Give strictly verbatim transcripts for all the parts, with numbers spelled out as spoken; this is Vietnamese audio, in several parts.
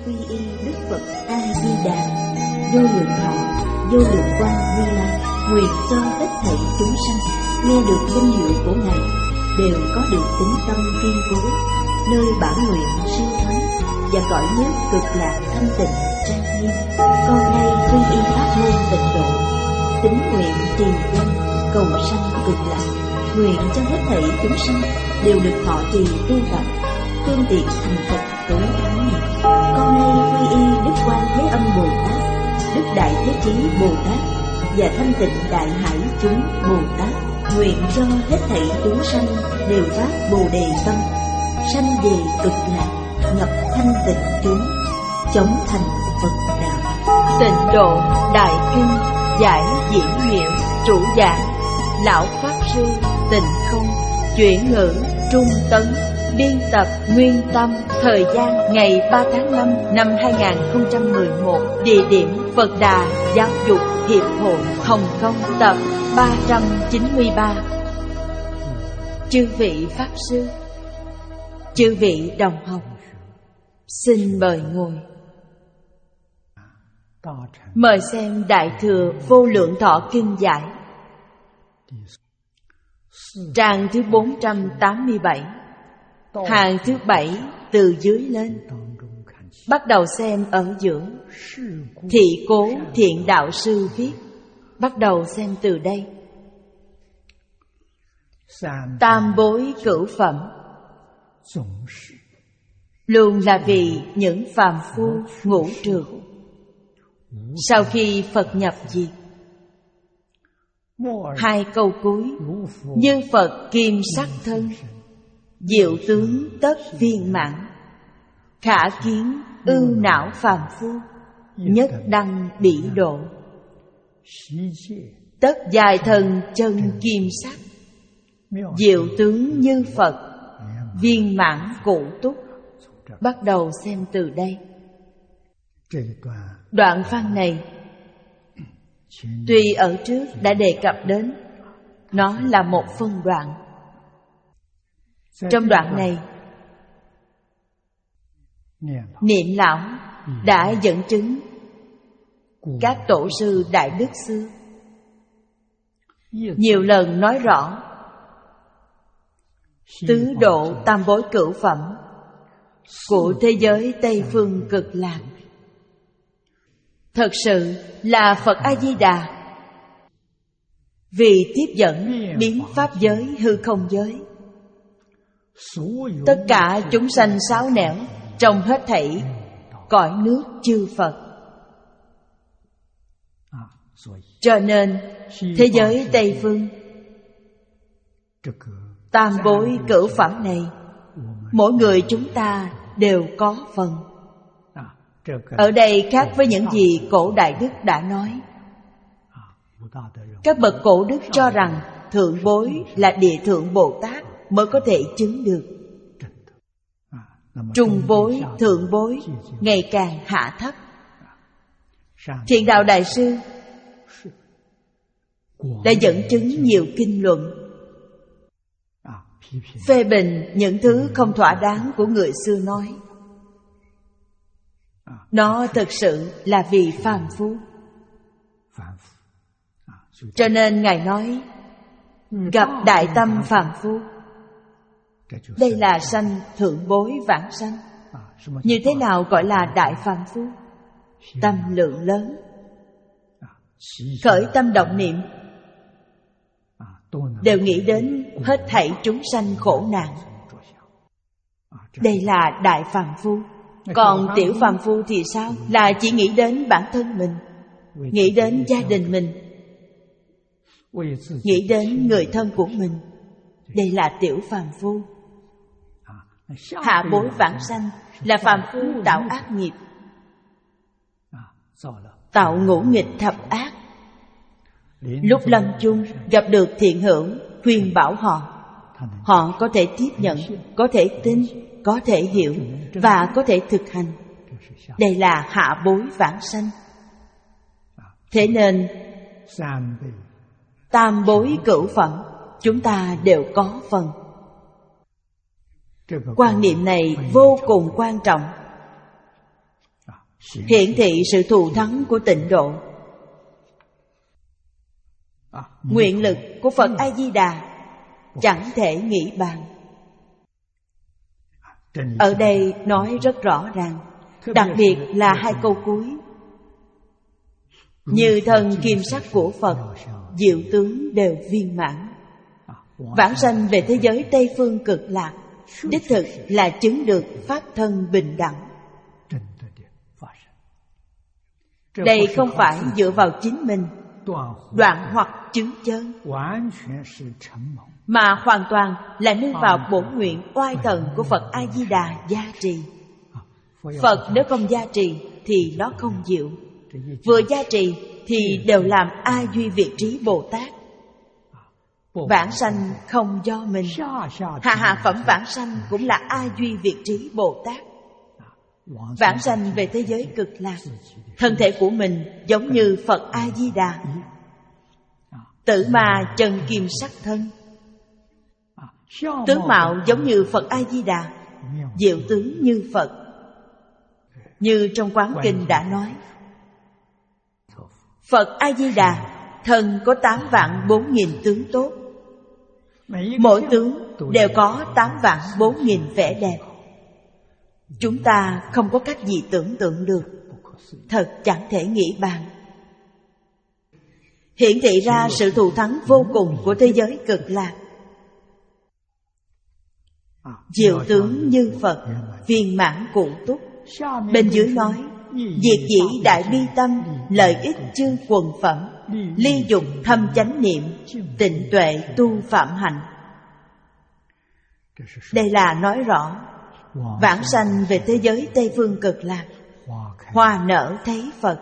quy y Đức Phật A Di Đà, vô lượng thọ, vô lượng quang Như Lai, nguyện cho hết thảy chúng sanh nghe được danh hiệu của Ngài đều có được tín tâm kiên cố, nơi bản nguyện siêu thắng và cõi nước cực lạc thanh tịnh trang nghiêm. Con nay quy y pháp môn tịnh độ, tín nguyện trì danh cầu sanh cực lạc, nguyện cho hết thảy chúng sanh đều được thọ trì tu tập, phương tiện thành Phật tối thắng này. Con nay quy y Đức Quan Thế Âm Bồ Tát, Đức Đại Thế Chí Bồ Tát và Thanh Tịnh Đại Hải chúng Bồ Tát, nguyện cho hết thảy chúng sanh đều phát Bồ Đề tâm, sanh về cực lạc, nhập thanh tịnh chúng, chống thành Phật đạo. Tịnh độ Đại Kinh giải diễn nghĩa, chủ giảng Lão Pháp Sư Tịnh Không, chuyển ngữ Trung Tấn, biên tập Nguyên Tâm. Thời gian ngày ba tháng năm năm hai nghìn không trăm mười một. Địa điểm Phật Đà Giáo dục Hiệp hội Hồng Kông, tập ba trăm chín mươi ba. Chư vị Pháp Sư, chư vị đồng học, xin mời ngồi. Mời xem Đại Thừa Vô Lượng Thọ Kinh giải, trang thứ bốn trăm tám mươi bảy, hàng thứ bảy từ dưới lên. Bắt đầu xem ở giữa. Thị Cố Thiện Đạo Sư viết. Bắt đầu xem từ đây. Tam bối cửu phẩm luôn là vì những phàm phu ngũ trượt. Sau khi Phật nhập diệt, hai câu cuối: như Phật kim sắc thân, diệu tướng tất viên mãn, khả kiến ưu não phàm phu, nhất đăng bị độ. Tất dài thần chân kim sắc, diệu tướng như Phật, viên mãn cụ túc. Bắt đầu xem từ đây. Đoạn văn này tuy ở trước đã đề cập đến, nó là một phân đoạn. Trong đoạn này, Niệm Lão đã dẫn chứng các tổ sư Đại Đức xưa, nhiều lần nói rõ tứ độ tam bối cửu phẩm của thế giới Tây Phương Cực Lạc. Thật sự là Phật A-di-đà vì tiếp dẫn biến pháp giới hư không giới, tất cả chúng sanh sáu nẻo trong hết thảy cõi nước chư Phật. Cho nên thế giới Tây Phương tam bối cửu phẩm này, mỗi người chúng ta đều có phần. Ở đây khác với những gì cổ Đại Đức đã nói. Các bậc cổ đức cho rằng thượng bối là Địa Thượng Bồ Tát mới có thể chứng được. Trung bối, thượng bối ngày càng hạ thấp. Thiện Đạo Đại Sư đã dẫn chứng nhiều kinh luận, phê bình những thứ không thỏa đáng của người xưa nói. Nó thực sự là vì phàm phu. Cho nên Ngài nói gặp đại tâm phàm phu. Đây là sanh thượng bối vãng sanh. Như thế nào gọi là đại phàm phu? Tâm lượng lớn, khởi tâm động niệm đều nghĩ đến hết thảy chúng sanh khổ nạn. Đây là đại phàm phu. Còn tiểu phàm phu thì sao? Là chỉ nghĩ đến bản thân mình, nghĩ đến gia đình mình, nghĩ đến người thân của mình. Đây là tiểu phàm phu. Hạ bối vãng sanh là phàm phu tạo ác nghiệp, tạo ngũ nghịch thập ác. Lúc lâm chung gặp được thiện hữu khuyên bảo họ, họ có thể tiếp nhận, có thể tin, có thể hiểu và có thể thực hành. Đây là hạ bối vãng sanh. Thế nên tam bối cửu phẩm chúng ta đều có phần. Quan niệm này vô cùng quan trọng. hiển thị sự thù thắng của tịnh độ. Nguyện lực của Phật A-di-đà chẳng thể nghĩ bàn. Ở đây nói rất rõ ràng, đặc biệt là hai câu cuối: như thân kim sắc của Phật, diệu tướng đều viên mãn. Vãng sanh về thế giới Tây Phương Cực Lạc, đích thực là chứng được pháp thân bình đẳng. Đây không phải dựa vào chính mình đoạn hoặc chứng chân, mà hoàn toàn là nương vào bổn nguyện oai thần của Phật A-di-đà gia trì. Phật nếu không gia trì thì nó không diệu, vừa gia trì thì đều làm A Duy Việt Trí Bồ Tát. Vãng sanh không do mình, hạ hạ phẩm vãng sanh cũng là A Duy Việt Trí Bồ Tát. Vãng sanh về thế giới Cực Lạc, thân thể của mình giống như Phật A-di-đà, tử ma trần kim sắc thân, tướng mạo giống như Phật A-di-đà, diệu tướng như Phật. Như trong Quán Kinh đã nói, Phật A-di-đà thân có tám vạn bốn nghìn tướng tốt, mỗi tướng đều có tám vạn bốn nghìn vẻ đẹp. Chúng ta không có cách gì tưởng tượng được, thật chẳng thể nghĩ bàn. Hiển thị ra sự thù thắng vô cùng của thế giới Cực Lạc. Diệu tướng như Phật, viên mãn cụ túc. Bên dưới nói, diệt dĩ đại bi tâm, lợi ích chư quần phẩm, ly dục thâm chánh niệm, tịnh tuệ tu phạm hạnh. Đây là nói rõ vãng sanh về thế giới Tây Phương Cực Lạc, hoa nở thấy Phật,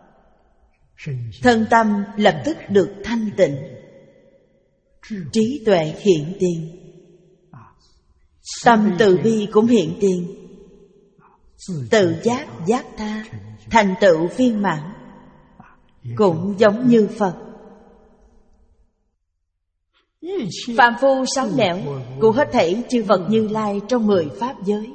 thân tâm lập tức được thanh tịnh, trí tuệ hiện tiền, tâm từ bi cũng hiện tiền, tự giác giác tha, thành tựu viên mãn, cũng giống như Phật. Phàm phu sáu nẻo cũng hết thảy chư Phật Như Lai trong mười pháp giới,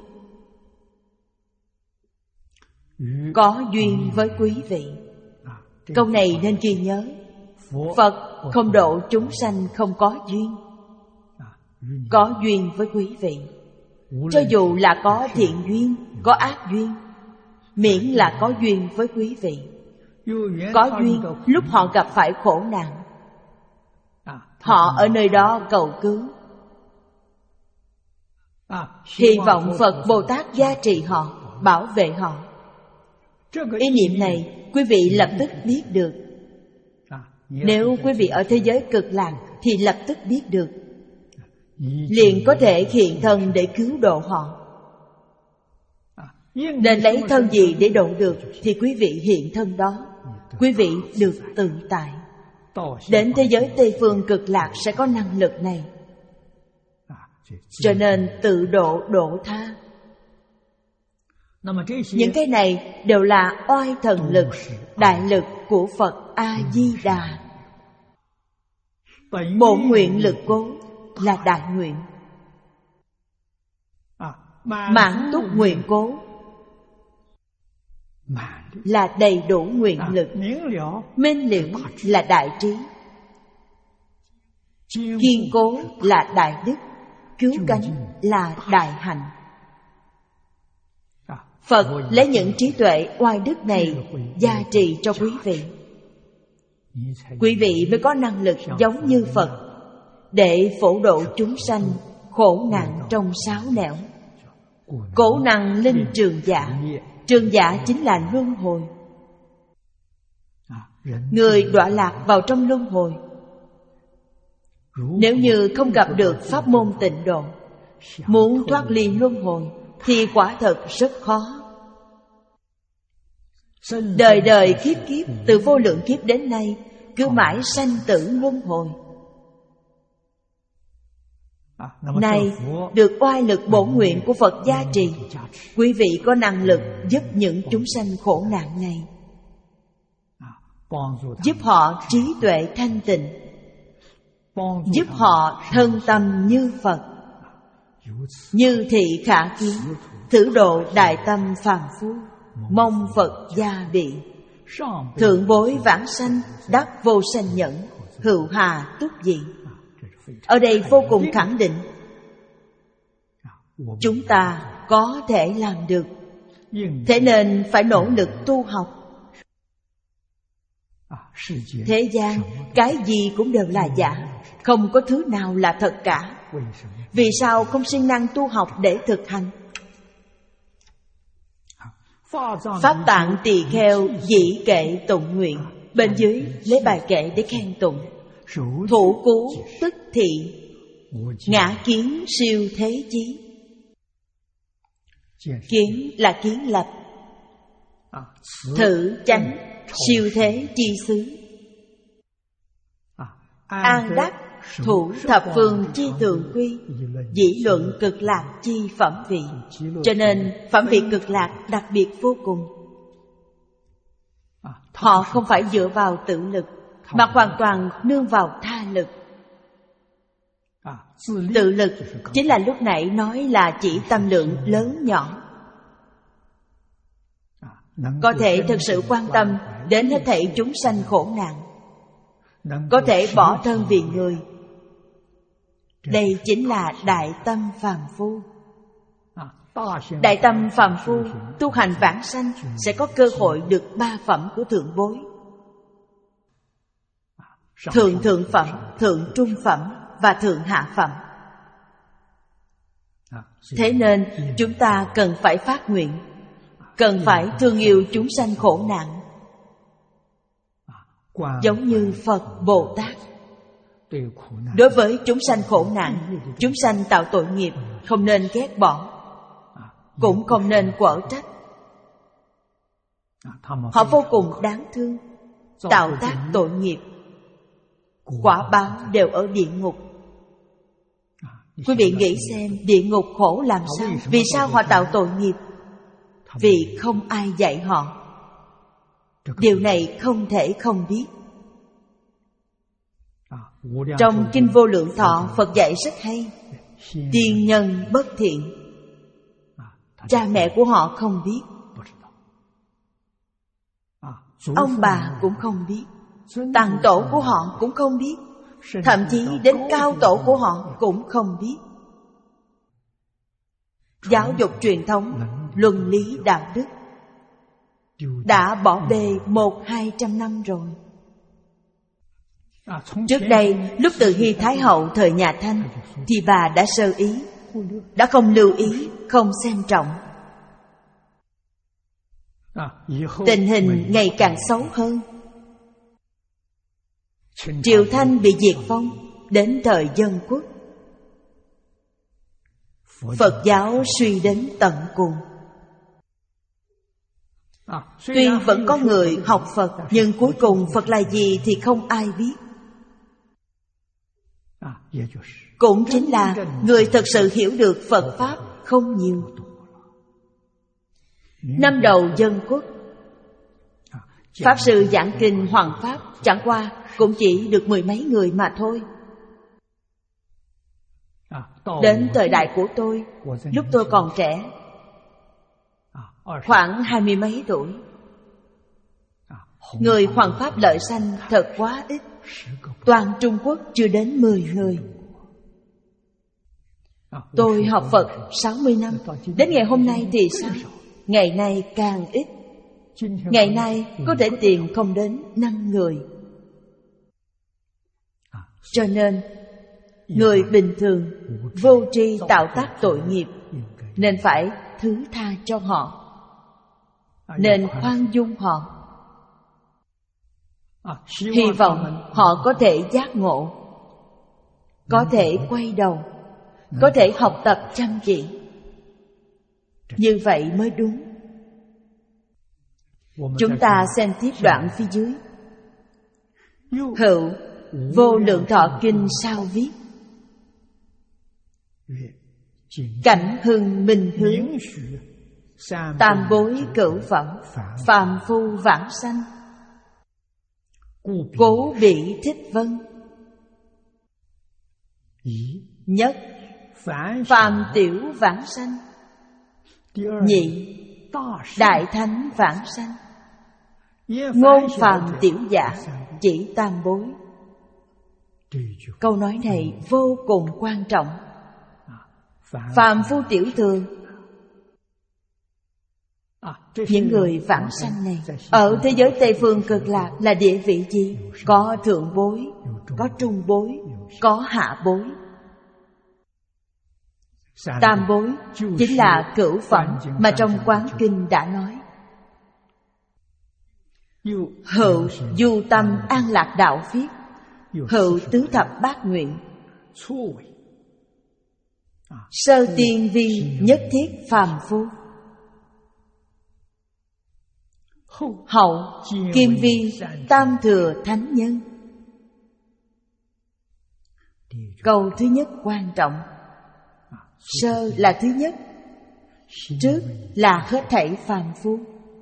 có duyên với quý vị. Câu này nên ghi nhớ. Phật không độ chúng sanh không có duyên, có duyên với quý vị. Cho dù là có thiện duyên, có ác duyên, miễn là có duyên với quý vị. Có duyên lúc họ gặp phải khổ nạn, họ ở nơi đó cầu cứu, hy vọng Phật Bồ Tát gia trì họ, bảo vệ họ. Ý niệm này quý vị lập tức biết được. Nếu quý vị ở thế giới Cực Lạc thì lập tức biết được, liền có thể hiện thân để cứu độ họ. Nên lấy thân gì để độ được thì quý vị hiện thân đó, quý vị được tự tại. Đến thế giới Tây Phương Cực Lạc sẽ có năng lực này. Cho nên tự độ độ tha. Những cái này đều là oai thần lực, đại lực của Phật A-di-đà. Bổn nguyện lực cố là đại nguyện, mãn túc nguyện cố là đầy đủ nguyện lực, minh liễu là đại trí, kiên cố là đại đức, cứu cánh là đại hạnh. Phật lấy những trí tuệ oai đức này gia trì cho quý vị. Quý vị mới có năng lực giống như Phật để phổ độ chúng sanh khổ nạn trong sáu nẻo. Cổ năng linh trường dạ, trường dạ chính là luân hồi. Người đọa lạc vào trong luân hồi, nếu như không gặp được pháp môn tịnh độ, muốn thoát ly luân hồi thì quả thật rất khó. Đời đời kiếp kiếp, từ vô lượng kiếp đến nay, cứ mãi sanh tử luân hồi. Này, được oai lực bổn nguyện của Phật gia trì, quý vị có năng lực giúp những chúng sanh khổ nạn này, giúp họ trí tuệ thanh tịnh, giúp họ thân tâm như Phật, như thị khả kiến, thử độ đại tâm phàm phu. mong Phật gia bị. Thượng bối vãng sanh, đắc vô sanh nhẫn, hữu hà túc dị. Ở đây vô cùng khẳng định chúng ta có thể làm được. Thế nên phải nỗ lực tu học. Thế gian cái gì cũng đều là giả, không có thứ nào là thật cả. Vì sao không siêng năng tu học để thực hành? Pháp Tạng Tỳ Kheo dĩ kệ tụng nguyện. Bên dưới lấy bài kệ để khen tụng. Thủ cú tức thị, ngã kiến siêu thế chí. Kiến là kiến lập, thử chánh siêu thế chi xứ. An đắc thủ thập phương chi tường quy, dĩ luận cực lạc chi phẩm vị. Cho nên phẩm vị cực lạc đặc biệt vô cùng. Họ không phải dựa vào tự lực, mà hoàn toàn nương vào tha lực. Tự lực chính là lúc nãy nói là chỉ tâm lượng lớn nhỏ, có thể thực sự quan tâm đến hết thảy chúng sanh khổ nạn, có thể bỏ thân vì người. Đây chính là đại tâm phàm phu. Đại tâm phàm phu tu hành vãng sanh sẽ có cơ hội được ba phẩm của thượng bối: thượng thượng phẩm, thượng trung phẩm và thượng hạ phẩm. Thế nên chúng ta cần phải phát nguyện, cần phải thương yêu chúng sanh khổ nạn. Giống như Phật Bồ Tát, đối với chúng sanh khổ nạn, chúng sanh tạo tội nghiệp, không nên ghét bỏ, cũng không nên quở trách. Họ vô cùng đáng thương, tạo tác tội nghiệp, quả báo đều ở địa ngục. Quý vị nghĩ xem, địa ngục khổ làm sao? Vì sao họ tạo tội nghiệp? Vì không ai dạy họ. Điều này không thể không biết. Trong Kinh Vô Lượng Thọ, Phật dạy rất hay. Tiên nhân bất thiện, cha mẹ của họ không biết, ông bà cũng không biết, tằng tổ của họ cũng không biết, thậm chí đến cao tổ của họ cũng không biết. Giáo dục truyền thống, luân lý đạo đức đã bỏ bê một hai trăm năm rồi. Trước đây, lúc Từ Hy Thái Hậu thời nhà Thanh, thì bà đã sơ ý, đã không lưu ý, không xem trọng. Tình hình ngày càng xấu hơn. Triều Thanh bị diệt vong. Đến thời Dân Quốc, Phật giáo suy đến tận cùng. Tuy vẫn có người học Phật, nhưng cuối cùng Phật là gì thì không ai biết. Cũng chính là người thật sự hiểu được Phật Pháp không nhiều. Năm đầu Dân Quốc, Pháp sư giảng kinh Hoằng Pháp chẳng qua cũng chỉ được mười mấy người mà thôi. Đến thời đại của tôi, lúc tôi còn trẻ, khoảng hai mươi mấy tuổi, người Hoằng Pháp lợi sanh thật quá ít. Toàn Trung Quốc chưa đến mười người. Tôi học Phật sáu mươi năm, đến ngày hôm nay thì sao? Ngày nay càng ít. Ngày nay có thể tìm không đến năm người. Cho nên người bình thường vô tri tạo tác tội nghiệp, nên phải thứ tha cho họ, nên khoan dung họ. Hy vọng họ có thể giác ngộ, có thể quay đầu, có thể học tập chăm chỉ. Như vậy mới đúng. Chúng ta xem tiếp đoạn phía dưới. Hữu Vô Lượng Thọ Kinh sao viết: cảnh hưng minh hướng, tam bối cửu phẩm, phàm phu vãng sanh, cố bị thích vân. Nhất, phàm tiểu vãng sanh. Nhị, đại thánh vãng sanh. Ngôn phàm tiểu giả chỉ tam bối. Câu nói này vô cùng quan trọng. Phàm phu tiểu thừa, những người vãng sanh này ở thế giới Tây Phương Cực Lạc là địa vị gì? Có thượng bối, có trung bối, có hạ bối. Tam bối chính là cửu phẩm mà trong Quán Kinh đã nói. Hữu du tâm an lạc đạo viết, hữu tứ thập bát nguyện. Sơ tiên vi nhất thiết phàm phu, hậu kim vi tam thừa thánh nhân. Câu thứ nhất quan trọng. Sơ là thứ nhất, trước là hết thảy phàm phu.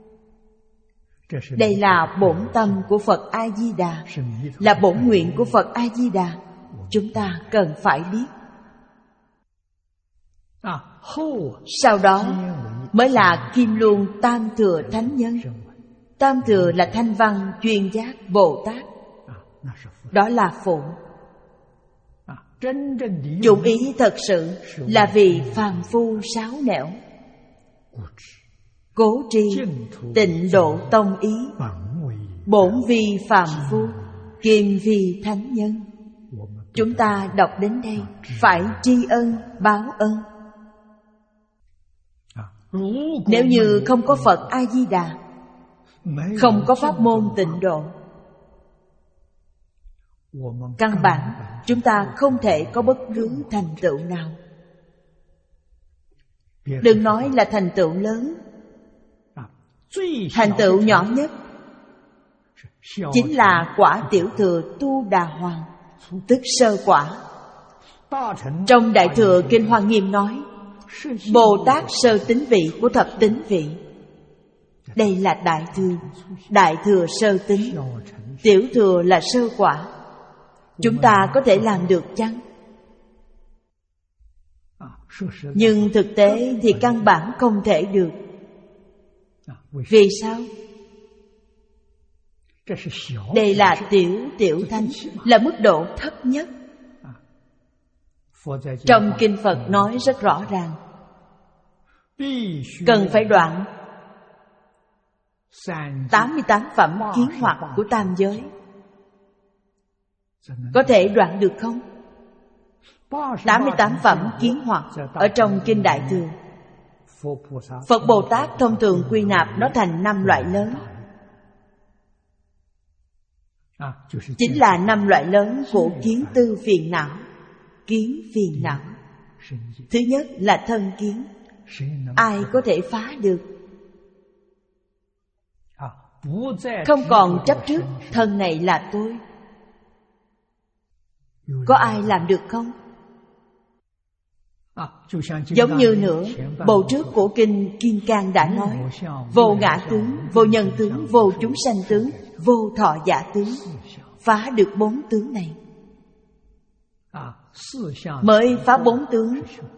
Đây là bổn tâm của Phật A-di-đà, là bổn nguyện của Phật A-di-đà. Chúng ta cần phải biết. Sau đó mới là kim luân tam thừa thánh nhân. Tam thừa là Thanh Văn Chuyên Giác Bồ Tát, đó là phụ. Dụng ý thật sự là vì phàm phu sáo nẻo, cố tri tịnh độ tông ý, bổn vi phàm phu, kim vi thánh nhân. Chúng ta đọc đến đây phải tri ân báo ân. Nếu như không có Phật A-di-đà, không có pháp môn tịnh độ, căn bản chúng ta không thể có bất cứ thành tựu nào. Đừng nói là thành tựu lớn, thành tựu nhỏ nhất chính là quả tiểu thừa Tu Đà Hoàng, tức sơ quả. Trong Đại Thừa Kinh Hoa Nghiêm nói, Bồ Tát sơ tính vị của thập tính vị. Đây là đại thừa, đại thừa sơ tính, tiểu thừa là sơ quả. Chúng ta có thể làm được chăng? Nhưng thực tế thì căn bản không thể được. Vì sao? Đây là tiểu tiểu thánh, là mức độ thấp nhất. Trong Kinh Phật nói rất rõ ràng, cần phải đoạn tám mươi tám phẩm kiến hoặc của tam giới. Có thể đoạn được không? tám mươi tám phẩm kiến hoặc ở trong Kinh Đại Thừa, Phật Bồ Tát thông thường quy nạp nó thành năm loại lớn. Chính là năm loại lớn của kiến tư phiền não. Kiến phiền não, thứ nhất là thân kiến. Ai có thể phá được? Không còn chấp trước thân này là tôi. Có ai làm được không? Giống như nữa, bộ trước của Kinh Kim Cang đã nói, vô ngã tướng, vô nhân tướng, vô chúng sanh tướng, vô thọ giả tướng. Phá được bốn tướng này, mới phá bốn tướng,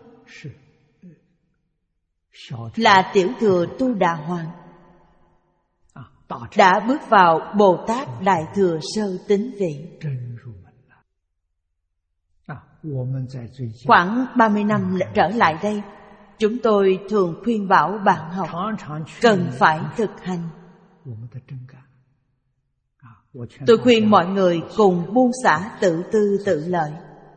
là tiểu thừa Tu Đà Hoàng, đã bước vào Bồ Tát Đại Thừa sơ tính vị. Khoảng ba mươi năm trở lại đây, chúng tôi thường khuyên bảo bạn học cần phải thực hành. Tôi khuyên mọi người cùng buông xả tự tư tự lợi,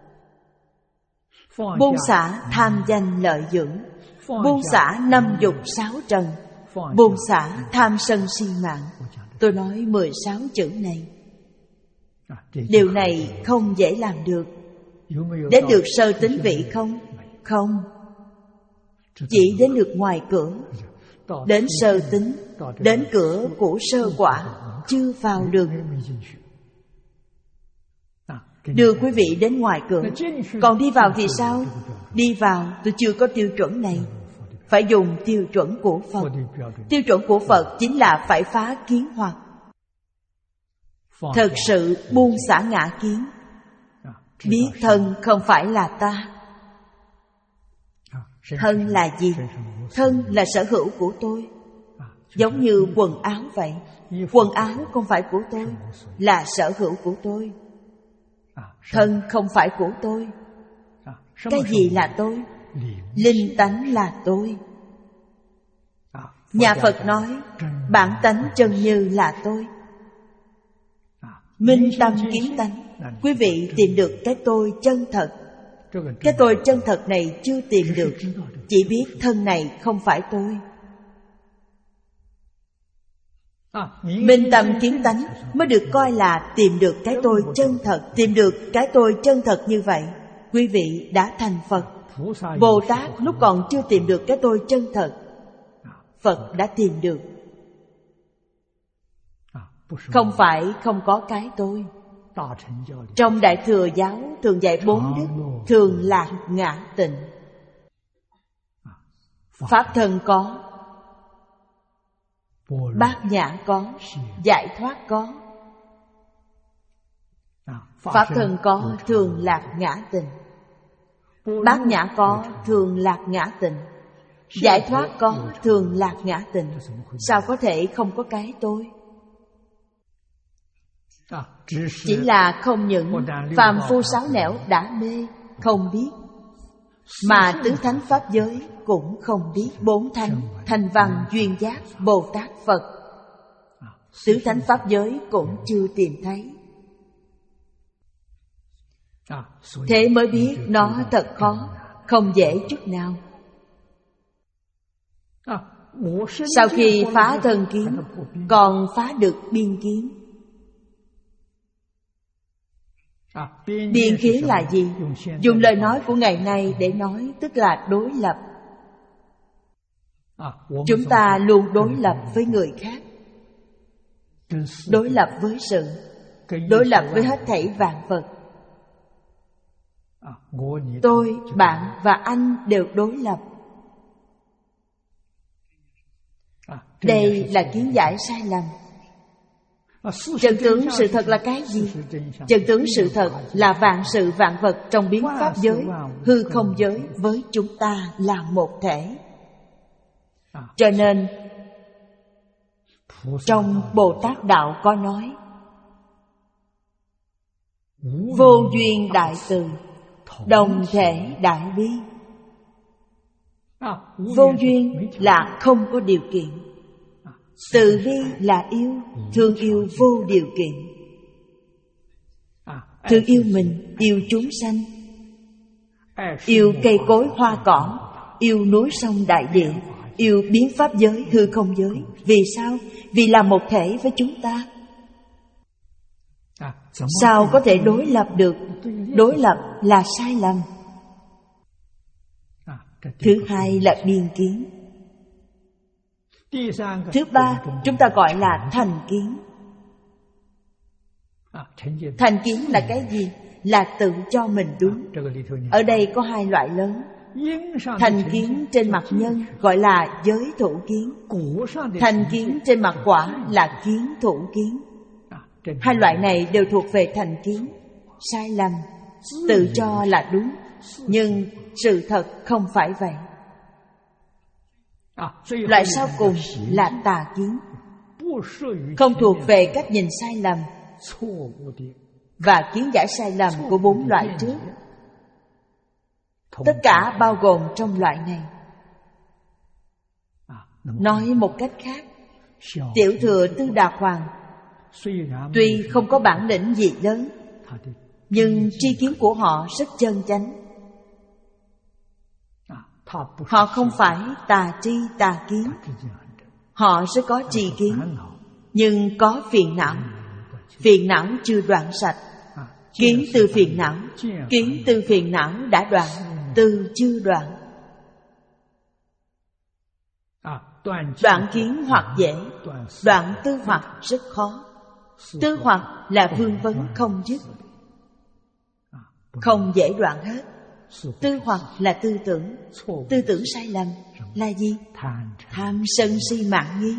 buông xả tham danh lợi dưỡng, buông xả năm dục sáu trần, buông xả tham sân si mạng. Tôi nói mười sáu chữ này. Điều này không dễ làm được. Đến được sơ tính vị không? Không. Chỉ đến được ngoài cửa. Đến sơ tính, đến cửa của sơ quả, chưa vào được. Đưa quý vị đến ngoài cửa. Còn đi vào thì sao? Đi vào tôi chưa có tiêu chuẩn này. Phải dùng tiêu chuẩn của Phật. Tiêu chuẩn của Phật chính là phải phá kiến hoặc, thật sự buông xả ngã kiến, biết thân không phải là ta. Thân là gì? Thân là sở hữu của tôi. Giống như quần áo vậy. Quần áo không phải của tôi, là sở hữu của tôi. Thân không phải của tôi. Cái gì là tôi? Linh tánh là tôi. Nhà Phật nói bản tánh chân như là tôi. Minh tâm kiến tánh, quý vị tìm được cái tôi chân thật. Cái tôi chân thật này chưa tìm được, chỉ biết thân này không phải tôi. Minh tâm kiến tánh mới được coi là tìm được cái tôi chân thật. Tìm được cái tôi chân thật như vậy, quý vị đã thành Phật. Bồ Tát lúc còn chưa tìm được cái tôi chân thật, Phật đã tìm được. Không phải không có cái tôi. Trong Đại Thừa Giáo thường dạy bốn đức: thường lạc ngã tịnh. Pháp thân có, bát nhã có, giải thoát có. Pháp thân có, thường lạc ngã tịnh. Bát nhã có, thường lạc ngã tịnh. Giải thoát có, thường lạc ngã tịnh. Sao có thể không có cái tôi? Chỉ là không những phàm phu sáu nẻo đã mê, không biết, mà tứ thánh pháp giới cũng không biết. Bốn thánh, Thanh Văn, Duyên Giác, Bồ Tát, Phật, tứ thánh pháp giới cũng chưa tìm thấy. Thế mới biết nó thật khó, không dễ chút nào. Sau khi phá thân kiến, còn phá được biên kiến. Biên kiến là gì? Dùng lời nói của ngày nay để nói, tức là đối lập. Chúng ta luôn đối lập với người khác, đối lập với sự, đối lập với hết thảy vạn vật. Tôi, bạn và anh đều đối lập. Đây là kiến giải sai lầm. Chân tướng sự thật là cái gì? Chân tướng sự thật là vạn sự vạn vật trong biến pháp giới, hư không giới với chúng ta là một thể. Cho nên trong Bồ Tát Đạo có nói: vô duyên đại từ, đồng thể đại bi. Vô duyên là không có điều kiện. Từ bi là yêu, thương yêu vô điều kiện. Thương yêu mình, yêu chúng sanh, yêu cây cối hoa cỏ, yêu núi sông đại địa, yêu biến pháp giới, hư không giới. Vì sao? Vì là một thể với chúng ta. Sao có thể đối lập được? Đối lập là sai lầm. Thứ hai là biên kiến. Thứ ba, chúng ta gọi là thành kiến. Thành kiến là cái gì? Là tự cho mình đúng. Ở đây có hai loại lớn. Thành kiến trên mặt nhân gọi là giới thủ kiến. Thành kiến trên mặt quả là kiến thủ kiến. Hai loại này đều thuộc về thành kiến. Sai lầm, tự cho là đúng, nhưng sự thật không phải vậy. Loại sau cùng là tà kiến, không thuộc về cách nhìn sai lầm và kiến giải sai lầm của bốn loại trước. Tất cả bao gồm trong loại này. Nói một cách khác, Tiểu Thừa Tư Đà Hoàng tuy không có bản lĩnh gì lớn, nhưng tri kiến của họ rất chân chánh. Họ không phải tà tri tà kiến. Họ rất có tri kiến, nhưng có phiền não. Phiền não chưa đoạn sạch. Kiến từ phiền não, kiến từ phiền não đã đoạn, từ chưa đoạn. Đoạn kiến hoặc dễ, đoạn tư hoặc rất khó. Tư hoặc là vương vấn không dứt, không dễ đoạn hết. Tư hoặc là tư tưởng. Tư tưởng sai lầm là gì? Tham sân si mạn nghi.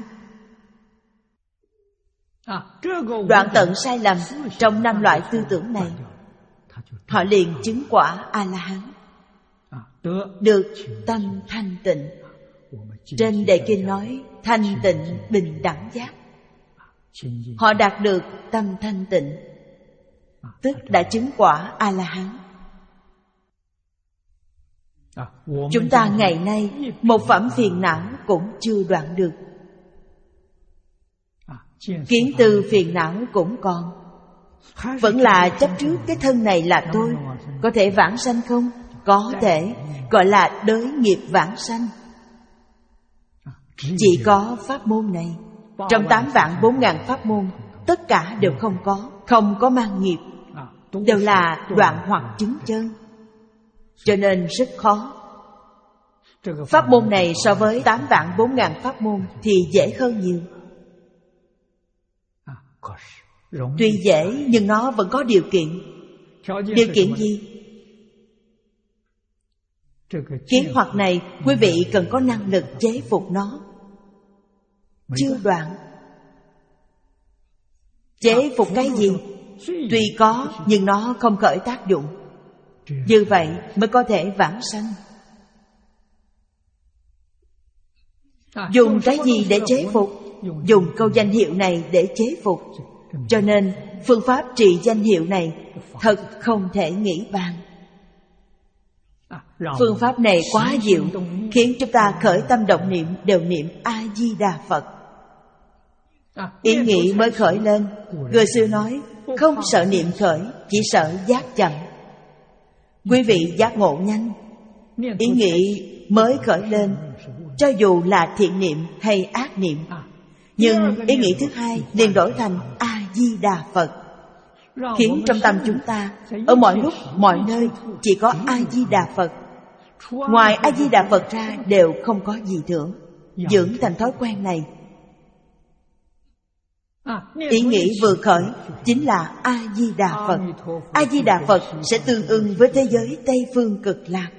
Đoạn tận sai lầm trong năm loại tư tưởng này, họ liền chứng quả A-la-hán, được tâm thanh tịnh, Trên Đệ Kinh nói thanh tịnh bình đẳng giác. Họ đạt được tâm thanh tịnh, tức đã chứng quả A-la-hán. Chúng ta ngày nay một phẩm phiền não cũng chưa đoạn được, kiến tư phiền não cũng còn. Vẫn là chấp trước cái thân này là tôi. Có thể vãng sanh không? Có thể, gọi là đới nghiệp vãng sanh. Chỉ có pháp môn này. Trong tám vạn bốn ngàn pháp môn, tất cả đều không có, không có mang nghiệp, đều là đoạn hoặc chứng chân. Cho nên rất khó. Pháp môn này so với tám vạn bốn ngàn pháp môn thì dễ hơn nhiều. Tuy dễ nhưng nó vẫn có điều kiện. Điều kiện gì? Kiến hoặc này quý vị cần có năng lực chế phục nó. Chưa đoạn. Chế phục cái gì? Tuy có nhưng nó không khởi tác dụng. Như vậy mới có thể vãng sanh. Dùng cái gì để chế phục? Dùng câu danh hiệu này để chế phục. Cho nên phương pháp trị danh hiệu này thật không thể nghĩ bàn. Phương pháp này quá diệu, khiến chúng ta khởi tâm động niệm đều niệm A-di-đà Phật. Ý nghĩ mới khởi lên, người xưa nói không sợ niệm khởi, chỉ sợ giác chậm. Quý vị giác ngộ nhanh. Ý nghĩ mới khởi lên, cho dù là thiện niệm hay ác niệm, nhưng ý nghĩ thứ hai liền đổi thành A-di-đà Phật, khiến trong tâm chúng ta ở mọi lúc mọi nơi chỉ có A-di-đà Phật. Ngoài A-di-đà Phật ra đều không có gì nữa. Dưỡng thành thói quen này. Ý nghĩ vừa khởi chính là A-di-đà Phật. A-di-đà Phật sẽ tương ưng với thế giới Tây Phương Cực Lạc.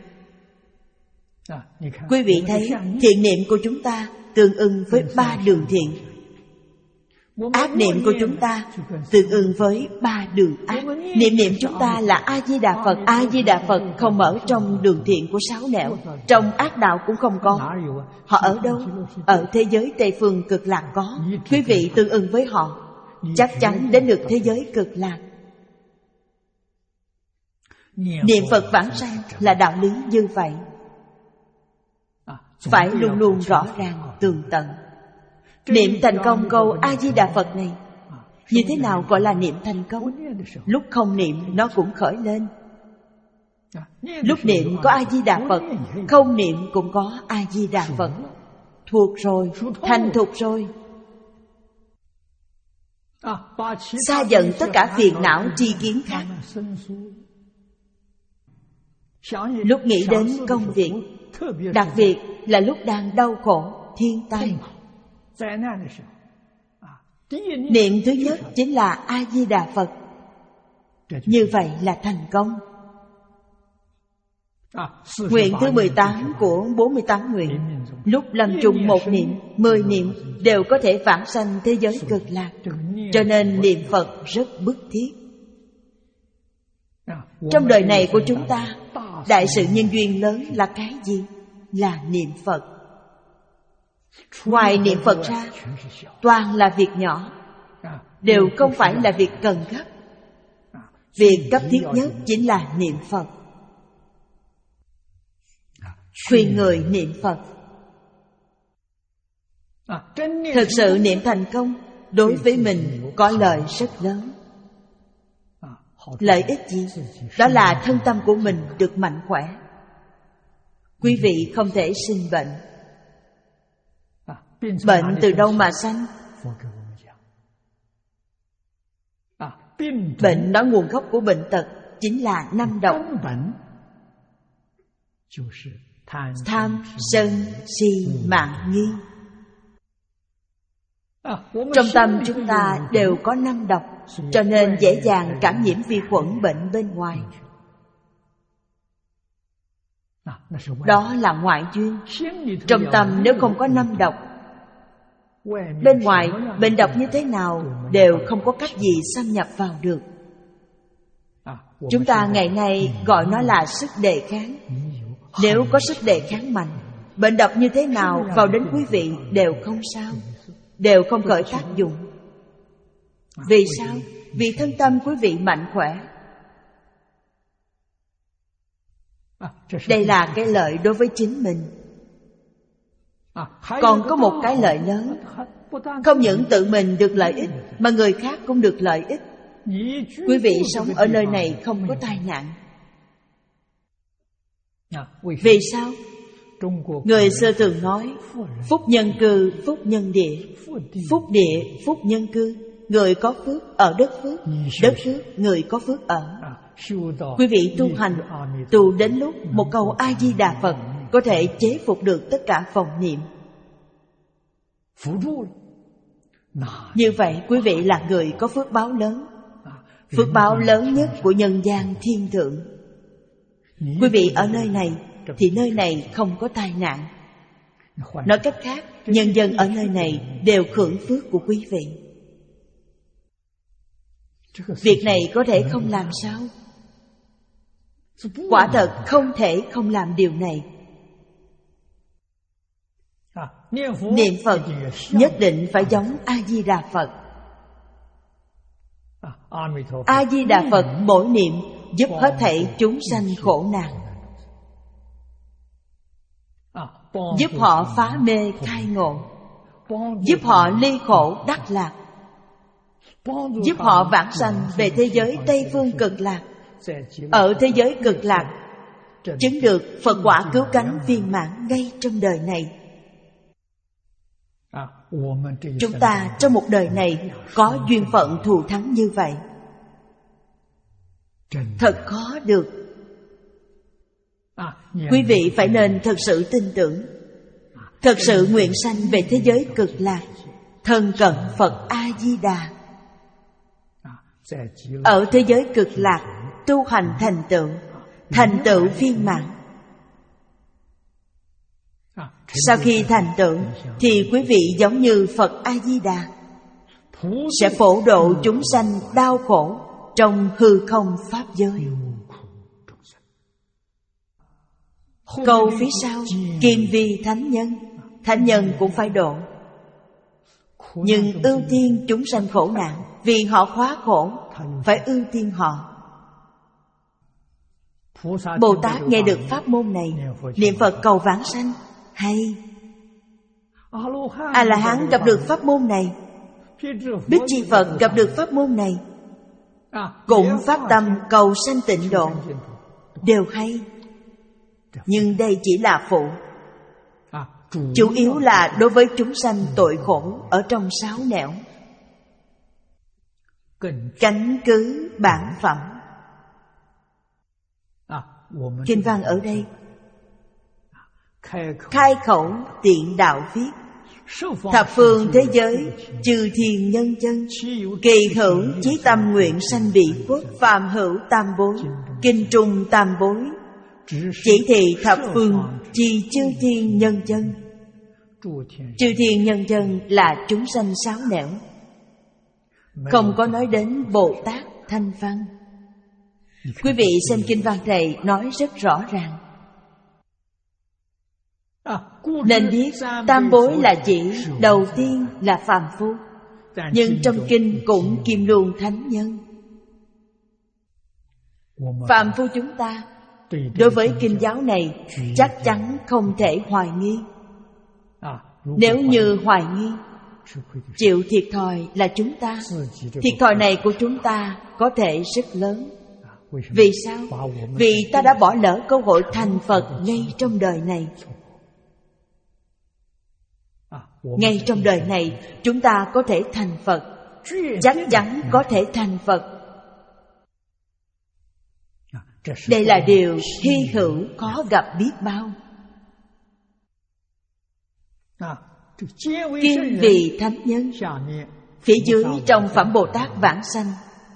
Quý vị thấy thiện niệm của chúng ta tương ưng với ba đường thiện, ác niệm của chúng ta tương ưng với ba đường ác. Niệm niệm chúng ta là A-di-đà Phật. A-di-đà Phật không ở trong đường thiện của sáu nẻo, trong ác đạo cũng không có. Họ ở đâu? Ở thế giới Tây Phương Cực Lạc có. Quý vị tương ưng với họ, chắc chắn đến được thế giới Cực Lạc. Niệm Phật vãng sanh là đạo lý như vậy, phải luôn luôn rõ ràng tường tận. Niệm thành công câu A-di-đà Phật này. Như thế nào gọi là niệm thành công? Lúc không niệm nó cũng khởi lên. Lúc niệm có A-di-đà Phật, không niệm cũng có A-di-đà Phật. Thuộc rồi, thành thục rồi. Xa dần tất cả phiền não tri kiến khác. Lúc nghĩ đến công việc, đặc biệt là lúc đang đau khổ, thiên tai, niệm thứ nhất chính là A-di-đà Phật. Như vậy là thành công. Nguyện thứ mười tám của bốn mươi tám nguyện, lúc lâm chung một niệm, mười niệm đều có thể vãng sanh thế giới Cực Lạc. Cho nên niệm Phật rất bức thiết. Trong đời này của chúng ta, đại sự nhân duyên lớn là cái gì? Là niệm Phật. Ngoài niệm Phật ra, toàn là việc nhỏ, đều không phải là việc cần gấp. Việc cấp thiết nhất chính là niệm Phật. Khuyên người niệm Phật. Thực sự niệm thành công, đối với mình có lợi rất lớn. Lợi ích gì? Đó là thân tâm của mình được mạnh khỏe. Quý vị không thể sinh bệnh. Bệnh từ đâu mà sanh? Bệnh đó nguồn gốc của bệnh tật chính là năm độc: tham, sân, si, mạng, nghi. Trong tâm chúng ta đều có năm độc, cho nên dễ dàng cảm nhiễm vi khuẩn bệnh bên ngoài. Đó là ngoại duyên. Trong tâm nếu không có năm độc, bên ngoài bệnh độc như thế nào đều không có cách gì xâm nhập vào được. Chúng ta ngày nay gọi nó là sức đề kháng. Nếu có sức đề kháng mạnh, Bệnh độc như thế nào vào đến quý vị đều không sao, đều không khởi tác dụng. Vì sao? Vì thân tâm quý vị mạnh khỏe. Đây là cái lợi đối với chính mình. Còn có một cái lợi lớn, không những tự mình được lợi ích mà người khác cũng được lợi ích. Quý vị sống ở nơi này không có tai nạn. Vì sao? Người xưa thường nói phúc nhân cư, phúc nhân địa. Phúc địa, phúc nhân cư. Người có phước ở đất phước, đất phước người có phước ở. Quý vị tu hành, tu đến lúc một câu A-di-đà Phật có thể chế phục được tất cả vọng niệm. Như vậy quý vị là người có phước báo lớn, phước báo lớn nhất của nhân gian thiên thượng. Quý vị ở nơi này thì nơi này không có tai nạn. Nói cách khác, nhân dân ở nơi này đều hưởng phước của quý vị. Việc này có thể không làm sao? Quả thật không thể không làm điều này. Niệm Phật nhất định phải giống A-di-đà Phật. A-di-đà Phật mỗi niệm giúp hết thảy chúng sanh khổ nạn, giúp họ phá mê khai ngộ, giúp họ ly khổ đắc lạc, giúp họ vãng sanh về thế giới Tây Phương Cực Lạc. Ở thế giới Cực Lạc chứng được Phật quả cứu cánh viên mãn ngay trong đời này. Chúng ta trong một đời này có duyên phận thù thắng như vậy, thật khó được. Quý vị phải nên thật sự tin tưởng, thật sự nguyện sanh về thế giới Cực Lạc, thân cận Phật A-di-đà. Ở thế giới Cực Lạc tu hành thành tựu, thành tựu viên mãn. Sau khi thành tựu thì quý vị giống như Phật A-di-đà, sẽ phổ độ chúng sanh đau khổ trong hư không pháp giới. Câu phía sau, kiên vi thánh nhân. Thánh nhân cũng phải độ, nhưng ưu tiên chúng sanh khổ nạn. Vì họ quá khổ, phải ưu tiên họ. Bồ Tát nghe được pháp môn này, niệm Phật cầu vãng sanh, hay. A-la-hán gặp được pháp môn này, Bích Chi Phật gặp được pháp môn này, cũng phát tâm cầu sanh tịnh độ, đều hay. Nhưng đây chỉ là phụ. Chủ yếu là đối với chúng sanh tội khổ ở trong sáu nẻo. Cánh cứ bản phẩm. Kinh văn ở đây khai khẩu tiện đạo viết. Thập phương thế giới chư thiên nhân chân, kỳ hữu chí tâm nguyện sanh bị quốc. Phàm hữu tam bối, kinh trung tam bối, chỉ thị thập phương chi chư thiên nhân chân. Chư thiên nhân chân là chúng sanh sáu nẻo, không có nói đến Bồ Tát Thanh Văn. Quý vị xem kinh văn này nói rất rõ ràng. Nên biết tam bối là chỉ đầu tiên là phàm phu, nhưng trong kinh cũng kiêm luôn thánh nhân. Phàm phu chúng ta đối với kinh giáo này chắc chắn không thể hoài nghi. Nếu như hoài nghi, chịu thiệt thòi là chúng ta. Thiệt thòi này của chúng ta có thể rất lớn. Vì sao? Vì ta đã bỏ lỡ cơ hội thành Phật ngay trong đời này. Ngay trong đời này chúng ta có thể thành Phật, chắc chắn có thể thành Phật. Đây là điều hy hữu khó gặp biết bao. Kiên vì thánh nhân. Phía dưới trong phẩm Bồ Tát vãng sanh,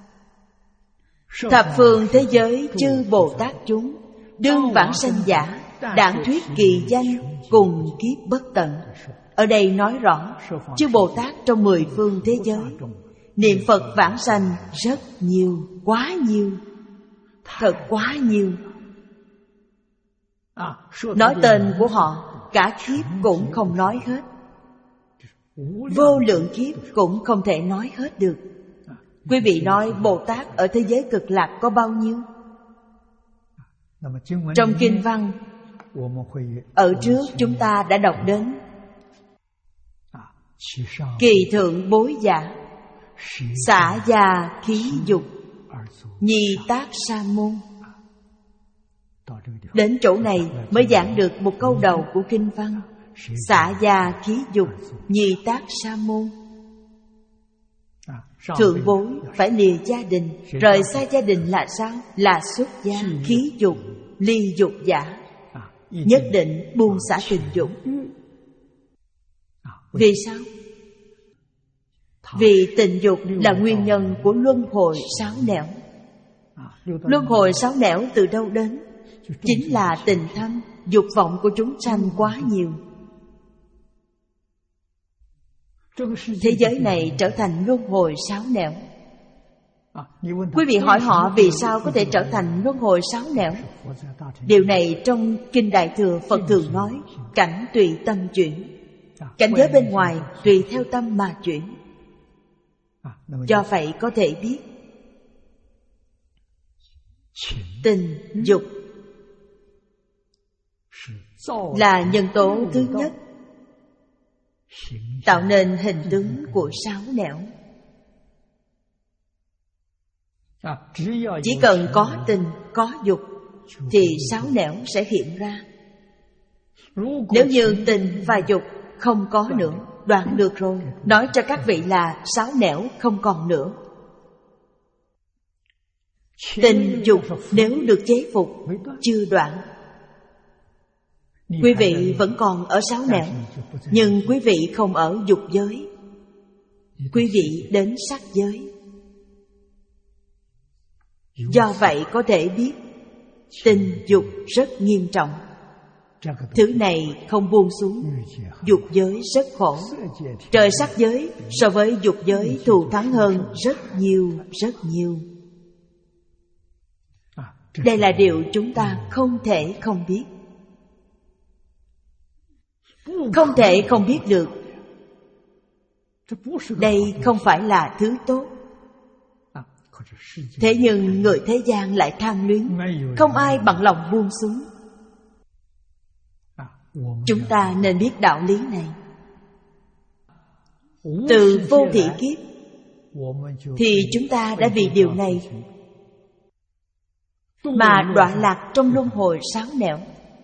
thập phương thế giới chư Bồ Tát chúng, đương vãng sanh giả, đảng thuyết kỳ danh, cùng kiếp bất tận. Ở đây nói rõ chư Bồ Tát trong mười phương thế giới niệm Phật vãng sanh rất nhiều, quá nhiều, thật quá nhiều. Nói tên của họ cả kiếp cũng không nói hết, vô lượng kiếp cũng không thể nói hết được. Quý vị nói Bồ Tát ở thế giới cực lạc có bao nhiêu? Trong kinh văn ở trước chúng ta đã đọc đến kỳ thượng bối giả, xả già khí dục, nhi tác sa môn. Đến chỗ này mới giảng được một câu đầu của kinh văn: xả già khí dục, nhi tác sa môn. Thượng bối phải lìa gia đình, rời xa gia đình là sao? Là xuất gia. Khí dục, ly dục giả, nhất định buông xả tình dục. Vì sao? Vì tình dục là nguyên nhân của luân hồi sáu nẻo. Luân hồi sáu nẻo từ đâu đến? Chính là tình thâm, dục vọng của chúng sanh quá nhiều. Thế giới này trở thành luân hồi sáu nẻo. Quý vị hỏi họ vì sao có thể trở thành luân hồi sáu nẻo? Điều này trong Kinh Đại Thừa Phật thường nói: cảnh tùy tâm chuyển. Cảnh giới bên ngoài tùy theo tâm mà chuyển. Do vậy có thể biết tình dục là nhân tố thứ nhất tạo nên hình tướng của sáu nẻo. Chỉ cần có tình, có dục thì sáu nẻo sẽ hiện ra. Nếu như tình và dục không có nữa, đoạn được rồi, nói cho các vị là sáu nẻo không còn nữa. Tình dục nếu được chế phục, chưa đoạn. Quý vị vẫn còn ở sáu nẻo, nhưng quý vị không ở dục giới. Quý vị đến sắc giới. Do vậy có thể biết tình dục rất nghiêm trọng. Thứ này không buông xuống, dục giới rất khổ. Trời sắc giới so với dục giới thù thắng hơn rất nhiều, rất nhiều. Đây là điều chúng ta không thể không biết. Không thể không biết được. Đây không phải là thứ tốt. Thế nhưng người thế gian lại tham luyến, không ai bằng lòng buông xuống. Chúng ta nên biết đạo lý này. Từ vô thị kiếp thì chúng ta đã vì điều này mà đọa lạc trong luân hồi sáu nẻo.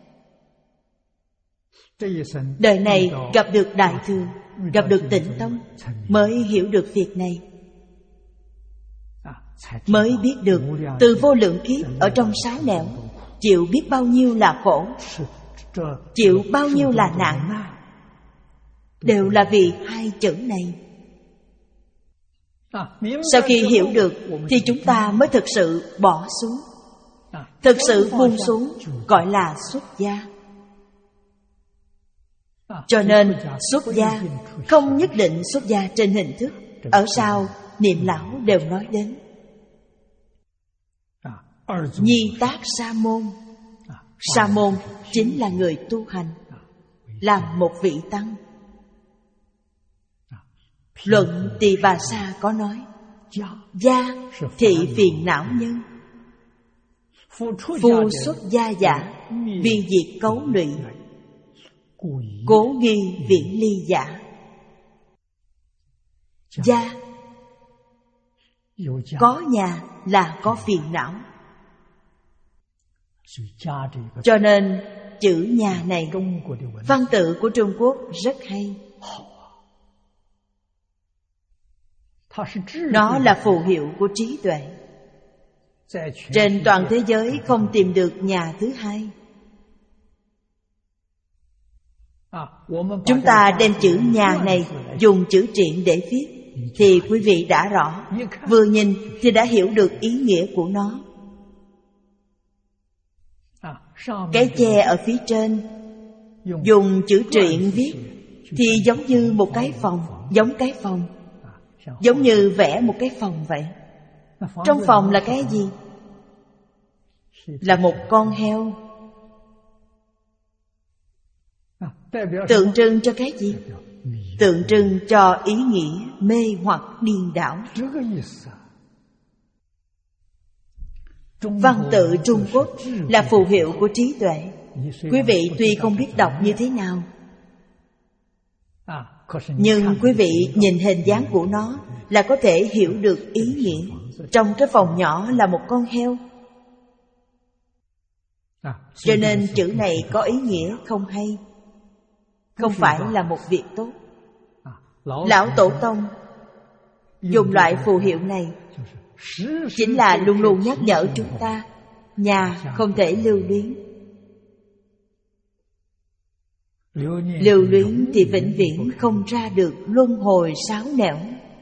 Đời này gặp được Đại Thừa, gặp được Tịnh Tông, mới hiểu được việc này. Mới biết được từ vô lượng kiếp ở trong sáu nẻo chịu biết bao nhiêu là khổ, chịu bao nhiêu là nạn, đều là vì hai chữ này. Sau khi hiểu được thì chúng ta mới thực sự bỏ xuống, thực sự buông xuống, gọi là xuất gia. Cho nên xuất gia không nhất định xuất gia trên hình thức. Ở sau Niệm Lão đều nói đến nhi tác sa môn. Sa môn chính là người tu hành, làm một vị tăng. Luận Tỳ Bà Sa có nói: gia thị phiền não nhân, phu xuất gia giả, vi diệt cấu lụy, cố nghi viễn ly giả. Gia có nhà là có phiền não. Cho nên chữ nhà này, văn tự của Trung Quốc rất hay. Nó là phù hiệu của trí tuệ. Trên toàn thế giới không tìm được nhà thứ hai. Chúng ta đem chữ nhà này dùng chữ triện để viết thì quý vị đã rõ, vừa nhìn thì đã hiểu được ý nghĩa của nó. Cái che ở phía trên dùng chữ triện viết thì giống như một cái phòng, giống cái phòng, giống như vẽ một cái phòng vậy. Trong phòng là cái gì? Là một con heo. Tượng trưng cho cái gì? Tượng trưng cho ý nghĩa mê hoặc điên đảo. Văn tự Trung Quốc là phù hiệu của trí tuệ. Quý vị tuy không biết đọc như thế nào, nhưng quý vị nhìn hình dáng của nó là có thể hiểu được ý nghĩa. Trong cái phòng nhỏ là một con heo, cho nên chữ này có ý nghĩa không hay, không phải là một việc tốt. Lão Tổ Tông dùng loại phù hiệu này chính là luôn luôn nhắc nhở chúng ta nhà không thể lưu luyến. Lưu luyến thì vĩnh viễn không ra được luân hồi sáo nẻo.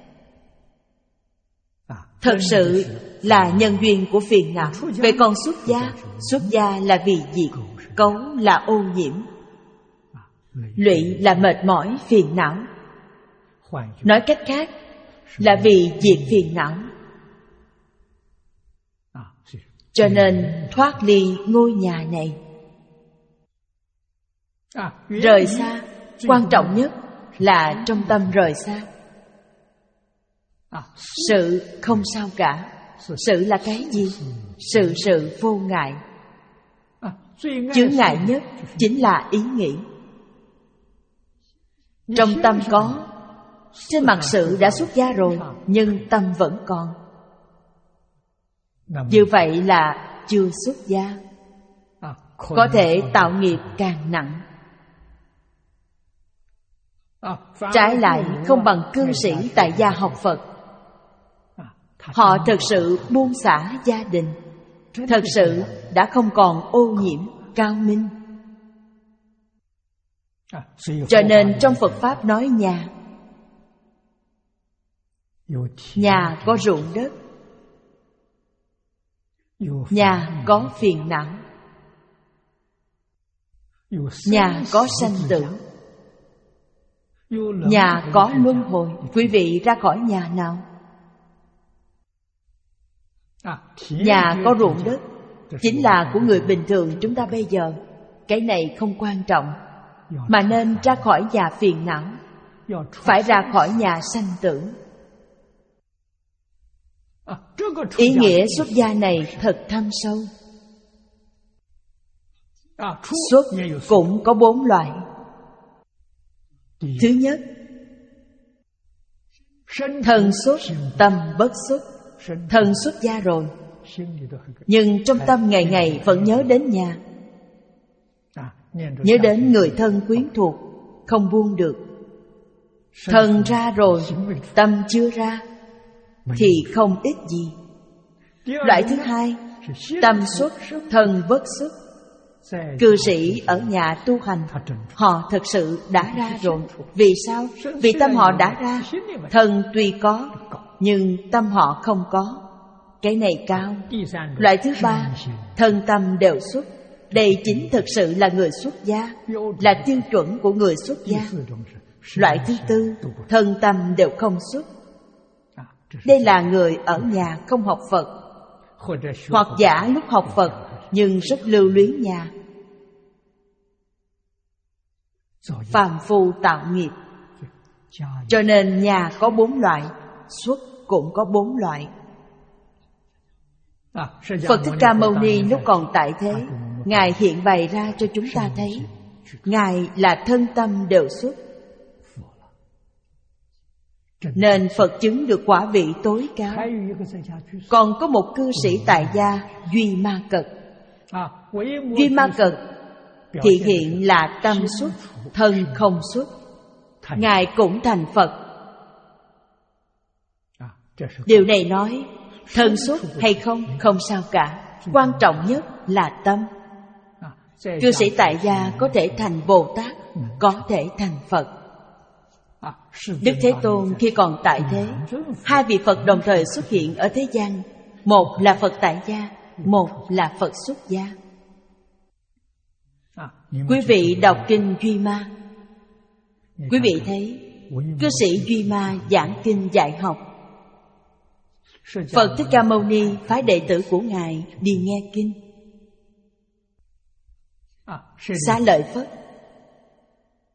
Thật sự là nhân duyên của phiền não. Vậy còn xuất gia? Xuất gia là vì diệt, cấu là ô nhiễm, lụy là mệt mỏi phiền não. Nói cách khác là vì diệt phiền não. Cho nên thoát ly ngôi nhà này, rời xa. Quan trọng nhất là trong tâm rời xa. Sự không sao cả. Sự là cái gì? Sự sự vô ngại. Chướng ngại nhất chính là ý nghĩ. Trong tâm có, trên mặt sự đã xuất gia rồi, nhưng tâm vẫn còn. Như vậy là chưa xuất gia, có thể tạo nghiệp càng nặng. Trái lại không bằng cư sĩ tại gia học Phật. Họ thật sự buông xả gia đình, thật sự đã không còn ô nhiễm, cao minh. Cho nên trong Phật Pháp nói nhà, nhà có ruộng đất, nhà có phiền não, nhà có sanh tử, nhà có luân hồi. Quý vị ra khỏi nhà nào? Nhà có ruộng đất chính là của người bình thường chúng ta bây giờ. Cái này không quan trọng, mà nên ra khỏi nhà phiền não, phải ra khỏi nhà sanh tử. Ý nghĩa xuất gia này thật thâm sâu. Xuất cũng có bốn loại. Thứ nhất, thân xuất, tâm bất xuất. Thân xuất gia rồi, nhưng trong tâm ngày ngày vẫn nhớ đến nhà, nhớ đến người thân quyến thuộc, không buông được. Thân ra rồi, tâm chưa ra, thì không ích gì. Loại thứ hai, tâm xuất, thân bất xuất. Cư sĩ ở nhà tu hành, họ thật sự đã ra rồi. Vì sao? Vì tâm họ đã ra. Thân tuy có, nhưng tâm họ không có. Cái này cao. Loại thứ ba, thân tâm đều xuất. Đây chính thực sự là người xuất gia, là tiêu chuẩn của người xuất gia. Loại thứ tư, thân tâm đều không xuất. Đây là người ở nhà không học Phật, hoặc giả lúc học Phật nhưng rất lưu luyến nhà. Phàm phu tạo nghiệp. Cho nên nhà có bốn loại, xuất cũng có bốn loại. Phật Thích Ca Mâu Ni lúc còn tại thế, Ngài hiện bày ra cho chúng ta thấy, Ngài là thân tâm đều xuất. Nên Phật chứng được quả vị tối cao. Còn có một cư sĩ tại gia Duy Ma Cật. Duy Ma Cật thị hiện là tâm xuất, thân không xuất. Ngài cũng thành Phật. Điều này nói thân xuất hay không, không sao cả. Quan trọng nhất là tâm. Cư sĩ tại gia có thể thành Bồ Tát, có thể thành Phật. Đức Thế Tôn khi còn tại thế, hai vị Phật đồng thời xuất hiện ở thế gian. Một là Phật tại gia, một là Phật xuất gia. Quý vị đọc kinh Duy Ma, quý vị thấy cư sĩ Duy Ma giảng kinh dạy học. Phật Thích Ca Mâu Ni phái đệ tử của Ngài đi nghe kinh. Xá Lợi Phất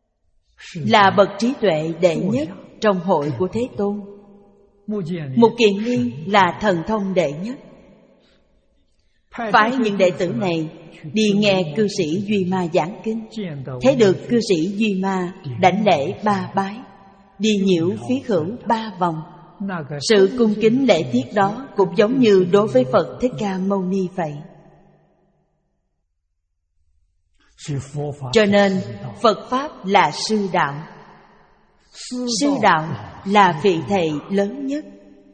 là bậc trí tuệ đệ nhất trong hội của Thế Tôn. Mục Kiền Liên là thần thông đệ nhất. Phái những đệ tử này đi nghe cư sĩ Duy Ma giảng kinh, thấy được cư sĩ Duy Ma đảnh lễ ba bái, đi nhiễu phía hữu ba vòng. Sự cung kính lễ tiết đó cũng giống như đối với Phật Thích Ca Mâu Ni vậy. Cho nên Phật Pháp là sư đạo. Sư đạo là vị thầy lớn nhất.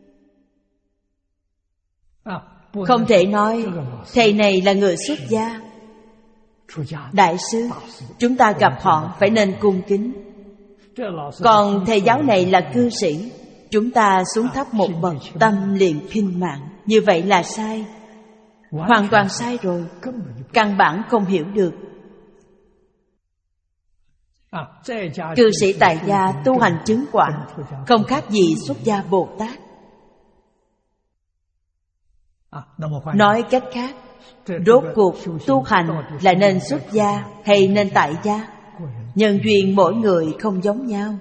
Không thể nói thầy này là người xuất gia. Đại sư, chúng ta gặp họ phải nên cung kính. Còn thầy giáo này là cư sĩ, chúng ta xuống thấp một bậc, tâm liền khinh mạng. Như vậy là sai, hoàn toàn sai rồi, căn bản không hiểu được. Cư sĩ tại gia tu hành chứng quả, không khác gì xuất gia Bồ Tát. Nói cách khác, rốt cuộc tu hành là nên xuất gia hay nên tại gia? Nhân duyên mỗi người không giống nhau,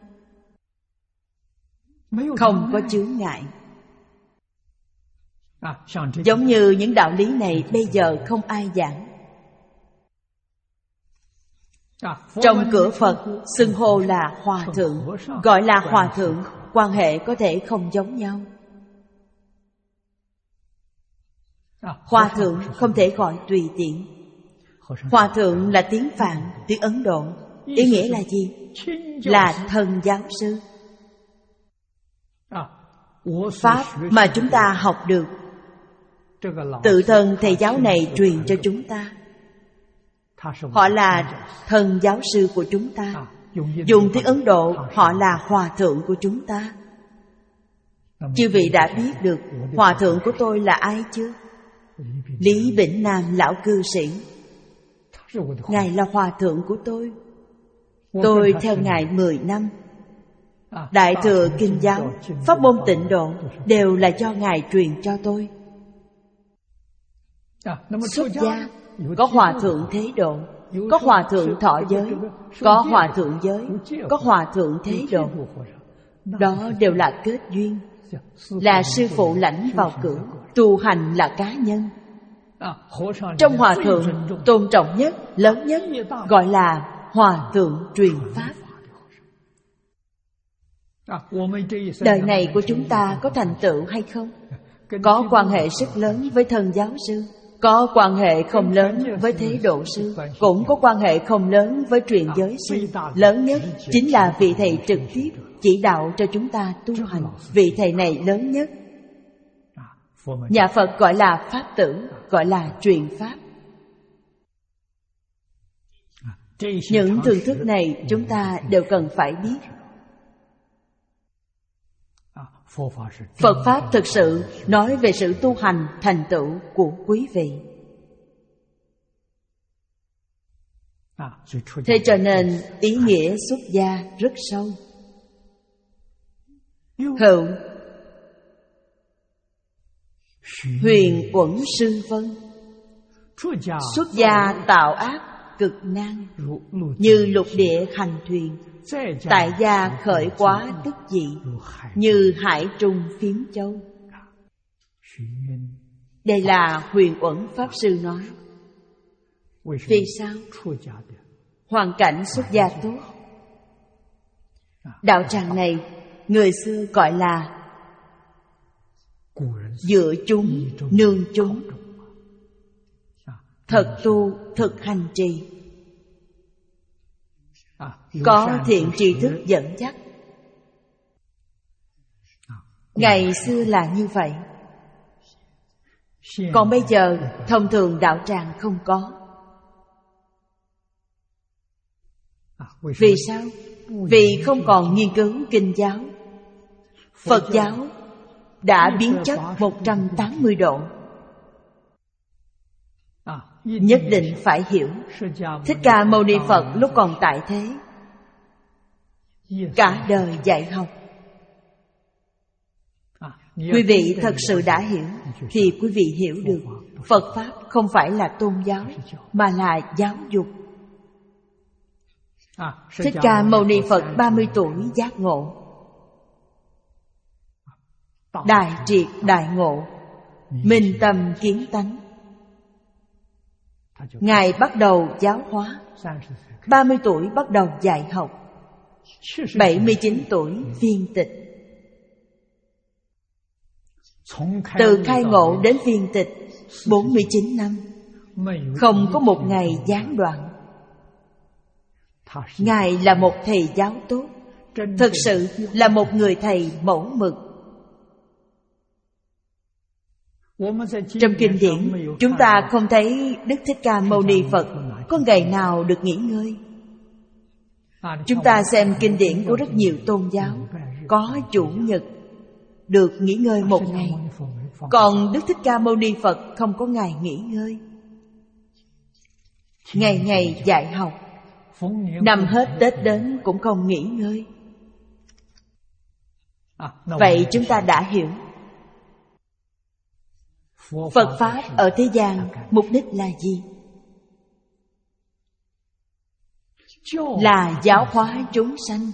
không có chướng ngại. Giống như những đạo lý này bây giờ không ai giảng. Trong cửa Phật xưng hô là hòa thượng, gọi là hòa thượng, quan hệ có thể không giống nhau. Hòa thượng không thể gọi tùy tiện. Hòa thượng là tiếng Phạn, tiếng Ấn Độ. Ý nghĩa là gì? Là thần giáo sư. Pháp mà chúng ta học được, tự thân thầy giáo này truyền cho chúng ta. Họ là thần giáo sư của chúng ta. Dùng tiếng Ấn Độ, họ là hòa thượng của chúng ta. Chư vị đã biết được hòa thượng của tôi là ai chưa? Lý Bỉnh Nam lão cư sĩ, Ngài là hòa thượng của tôi. Tôi theo Ngài mười năm. Đại thừa Kinh giáo, pháp môn Tịnh độ đều là do Ngài truyền cho tôi. Xuất gia có hòa thượng Thế Độ, có hòa thượng Thọ giới, có hòa thượng giới, có hòa thượng Thế Độ. Đó đều là kết duyên, là sư phụ lãnh vào cửa. Tu hành là cá nhân. Trong hòa thượng, tôn trọng nhất, lớn nhất gọi là hòa thượng truyền pháp. Đời này của chúng ta có thành tựu hay không? Có quan hệ rất lớn với thần giáo sư, có quan hệ không lớn với Thế Độ sư, cũng có quan hệ không lớn với truyền giới sư. Lớn nhất chính là vị thầy trực tiếp chỉ đạo cho chúng ta tu hành. Vị thầy này lớn nhất. Nhà Phật gọi là Pháp tử, gọi là truyền pháp. Những thường thức này chúng ta đều cần phải biết. Phật Pháp thực sự nói về sự tu hành thành tựu của quý vị. Thế cho nên ý nghĩa xuất gia rất sâu. Hữu huyền uẩn sư vân, xuất gia tạo ác cực nan, như lục địa hành thuyền, tại gia khởi quá tức dị, như hải trung phiếm châu. Đây là huyền uẩn Pháp Sư nói. Vì sao? Hoàn cảnh xuất gia tốt. Đạo tràng này người xưa gọi là dựa chúng, nương chúng, thật tu, thực hành trì, có thiện tri thức dẫn dắt. Ngày xưa là như vậy. Còn bây giờ thông thường đạo tràng không có. Vì sao? Vì không còn nghiên cứu kinh giáo. Phật giáo đã biến chất một trăm tám mươi độ. Nhất định phải hiểu, Thích Ca Mâu Ni Phật lúc còn tại thế, cả đời dạy học. Quý vị thật sự đã hiểu, thì quý vị hiểu được Phật Pháp không phải là tôn giáo, mà là giáo dục. Thích Ca Mâu Ni Phật ba mươi tuổi giác ngộ, đại triệt đại ngộ, minh tâm kiến tánh. Ngài bắt đầu giáo hóa, ba mươi tuổi bắt đầu dạy học, bảy mươi chín tuổi viên tịch. Từ khai ngộ đến viên tịch bốn mươi chín năm, không có một ngày gián đoạn. Ngài là một thầy giáo tốt, thực sự là một người thầy mẫu mực. Trong kinh điển, chúng ta không thấy Đức Thích Ca Mâu Ni Phật có ngày nào được nghỉ ngơi. Chúng ta xem kinh điển của rất nhiều tôn giáo, có chủ nhật được nghỉ ngơi một ngày, còn Đức Thích Ca Mâu Ni Phật không có ngày nghỉ ngơi. Ngày ngày dạy học, năm hết Tết đến cũng không nghỉ ngơi. Vậy chúng ta đã hiểu Phật Pháp ở thế gian mục đích là gì? Là giáo hóa chúng sanh.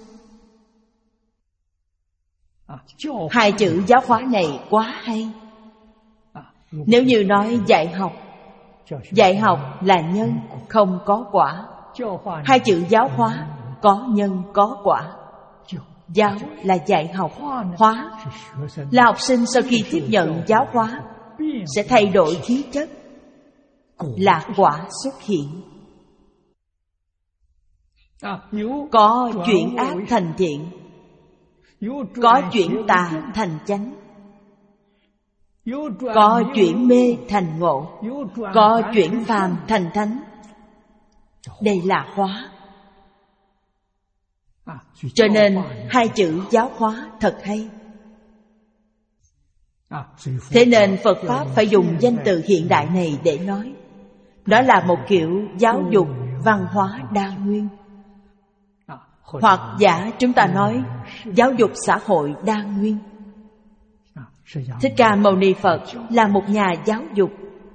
Hai chữ giáo hóa này quá hay. Nếu như nói dạy học, dạy học là nhân, không có quả. Hai chữ giáo hóa, có nhân có quả. Giáo là dạy học, hóa là học sinh sau khi tiếp nhận giáo hóa sẽ thay đổi khí chất, là quả xuất hiện. Có chuyển ác thành thiện, có chuyển tà thành chánh, có chuyển mê thành ngộ, có chuyển phàm thành thánh. Đây là hóa. Cho nên hai chữ giáo hóa thật hay. Thế nên Phật Pháp phải dùng danh từ hiện đại này để nói. Đó là một kiểu giáo dục văn hóa đa nguyên. Hoặc giả chúng ta nói giáo dục xã hội đa nguyên. Thích Ca Mâu Ni Phật là một nhà giáo dục.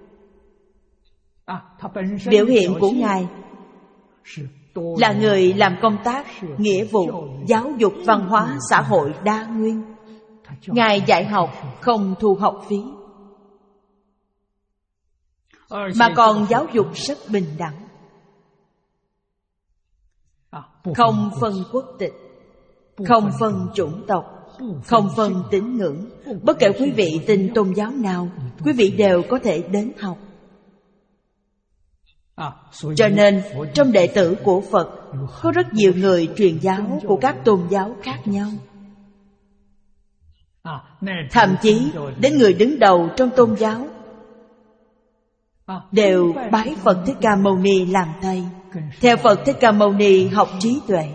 Biểu hiện của Ngài là người làm công tác nghĩa vụ giáo dục văn hóa xã hội đa nguyên. Ngài dạy học không thu học phí, mà còn giáo dục rất bình đẳng, không phân quốc tịch, không phân chủng tộc, không phân tín ngưỡng. Bất kể quý vị tin tôn giáo nào, quý vị đều có thể đến học. Cho nên trong đệ tử của Phật có rất nhiều người truyền giáo của các tôn giáo khác nhau. Thậm chí đến người đứng đầu trong tôn giáo đều bái Phật Thích Ca Mâu Ni làm thầy, theo Phật Thích Ca Mâu Ni học trí tuệ,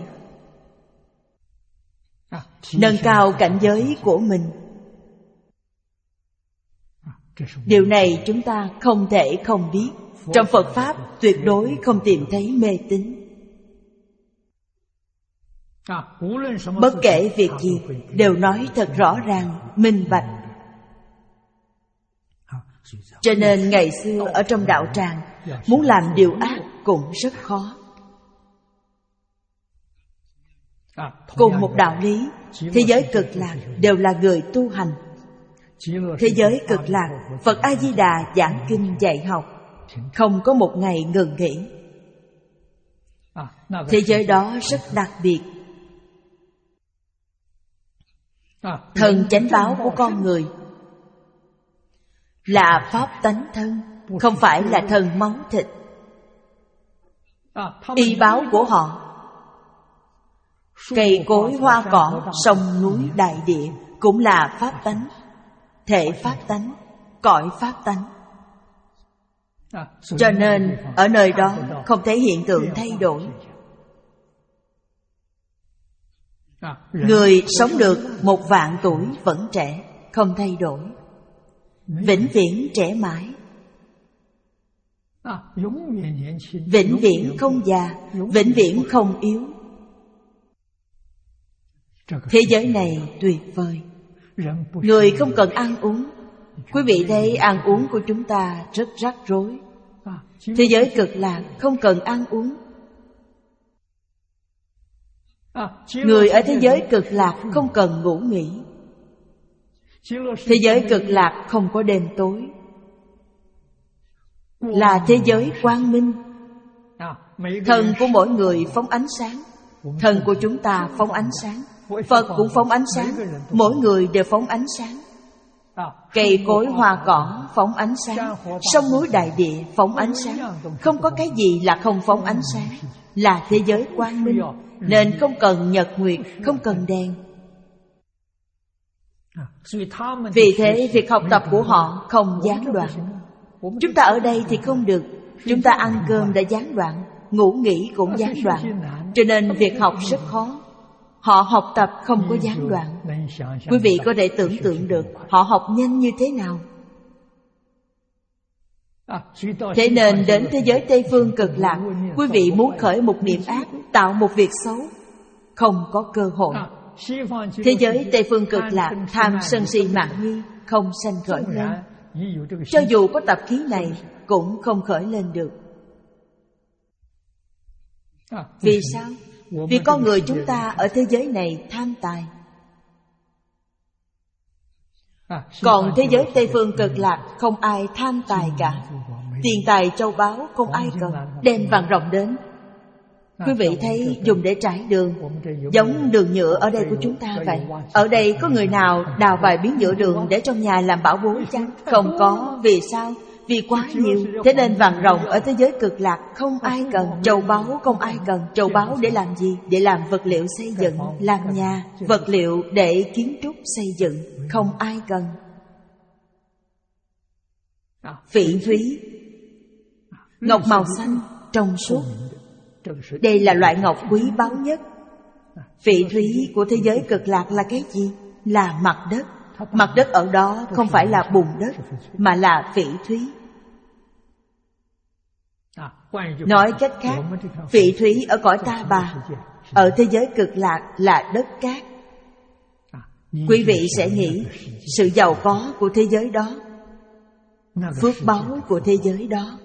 nâng cao cảnh giới của mình. Điều này chúng ta không thể không biết. Trong Phật Pháp tuyệt đối không tìm thấy mê tín. Bất kể việc gì đều nói thật rõ ràng, minh bạch. Cho nên ngày xưa ở trong đạo tràng, muốn làm điều ác cũng rất khó. Cùng một đạo lý, thế giới cực lạc đều là người tu hành. Thế giới cực lạc, Phật A-di-đà giảng kinh dạy học, không có một ngày ngừng nghỉ. Thế giới đó rất đặc biệt. Thần chánh báo của con người là pháp tánh thân, không phải là thần máu thịt. Y báo của họ, cây cối hoa cỏ, sông núi đại địa cũng là pháp tánh, thể pháp tánh, cõi pháp tánh. Cho nên ở nơi đó không thấy hiện tượng thay đổi. Người sống được một vạn tuổi vẫn trẻ, không thay đổi, vĩnh viễn trẻ mãi, vĩnh viễn không già, vĩnh viễn không yếu. Thế giới này tuyệt vời. Người không cần ăn uống. Quý vị thấy ăn uống của chúng ta rất rắc rối. Thế giới cực lạc không cần ăn uống. Người ở thế giới cực lạc không cần ngủ nghỉ. Thế giới cực lạc không có đêm tối, là thế giới quang minh. Thân của mỗi người phóng ánh sáng, thân của chúng ta phóng ánh sáng, Phật cũng phóng ánh sáng, mỗi người đều phóng ánh sáng. Cây cối hoa cỏ phóng ánh sáng, sông núi đại địa phóng ánh sáng. Không có cái gì là không phóng ánh sáng, là thế giới quang minh. Nên không cần nhật nguyệt, không cần đèn. Vì thế việc học tập của họ không gián đoạn. Chúng ta ở đây thì không được. Chúng ta ăn cơm đã gián đoạn, ngủ nghỉ cũng gián đoạn. Cho nên việc học rất khó. Họ học tập không có gián đoạn. Quý vị có thể tưởng tượng được họ học nhanh như thế nào. Thế nên đến thế giới Tây Phương cực lạc, quý vị muốn khởi một niệm ác, tạo một việc xấu, không có cơ hội. Thế giới Tây Phương cực lạc, tham sân si mạn nghi không sanh khởi lên. Cho dù có tập khí này cũng không khởi lên được. Vì sao? Vì con người chúng ta ở thế giới này tham tài. Còn thế giới Tây Phương cực lạc không ai tham tài cả. Tiền tài châu báu không ai cần, đem vàng ròng đến. Quý vị thấy dùng để trải đường, giống đường nhựa ở đây của chúng ta vậy. Ở đây có người nào đào vài miếng nhựa đường để trong nhà làm bảo bối chăng? Không có. Vì sao? Vì quá nhiều. Thế nên vàng ròng ở thế giới cực lạc không ai cần, châu báu không ai cần. Châu báu để làm gì? Để làm vật liệu xây dựng, làm nhà. Vật liệu để kiến trúc xây dựng, không ai cần. Phỉ thúy, ngọc màu xanh trong suốt, đây là loại ngọc quý báu nhất. Phỉ thúy của thế giới cực lạc là cái gì? Là mặt đất. Mặt đất ở đó không phải là bùn đất, mà là phỉ thúy. Nói cách khác, phỉ thúy ở cõi Ta Bà, ở thế giới cực lạc là đất cát. Quý vị sẽ nghĩ sự giàu có của thế giới đó, phước báu của thế giới đó.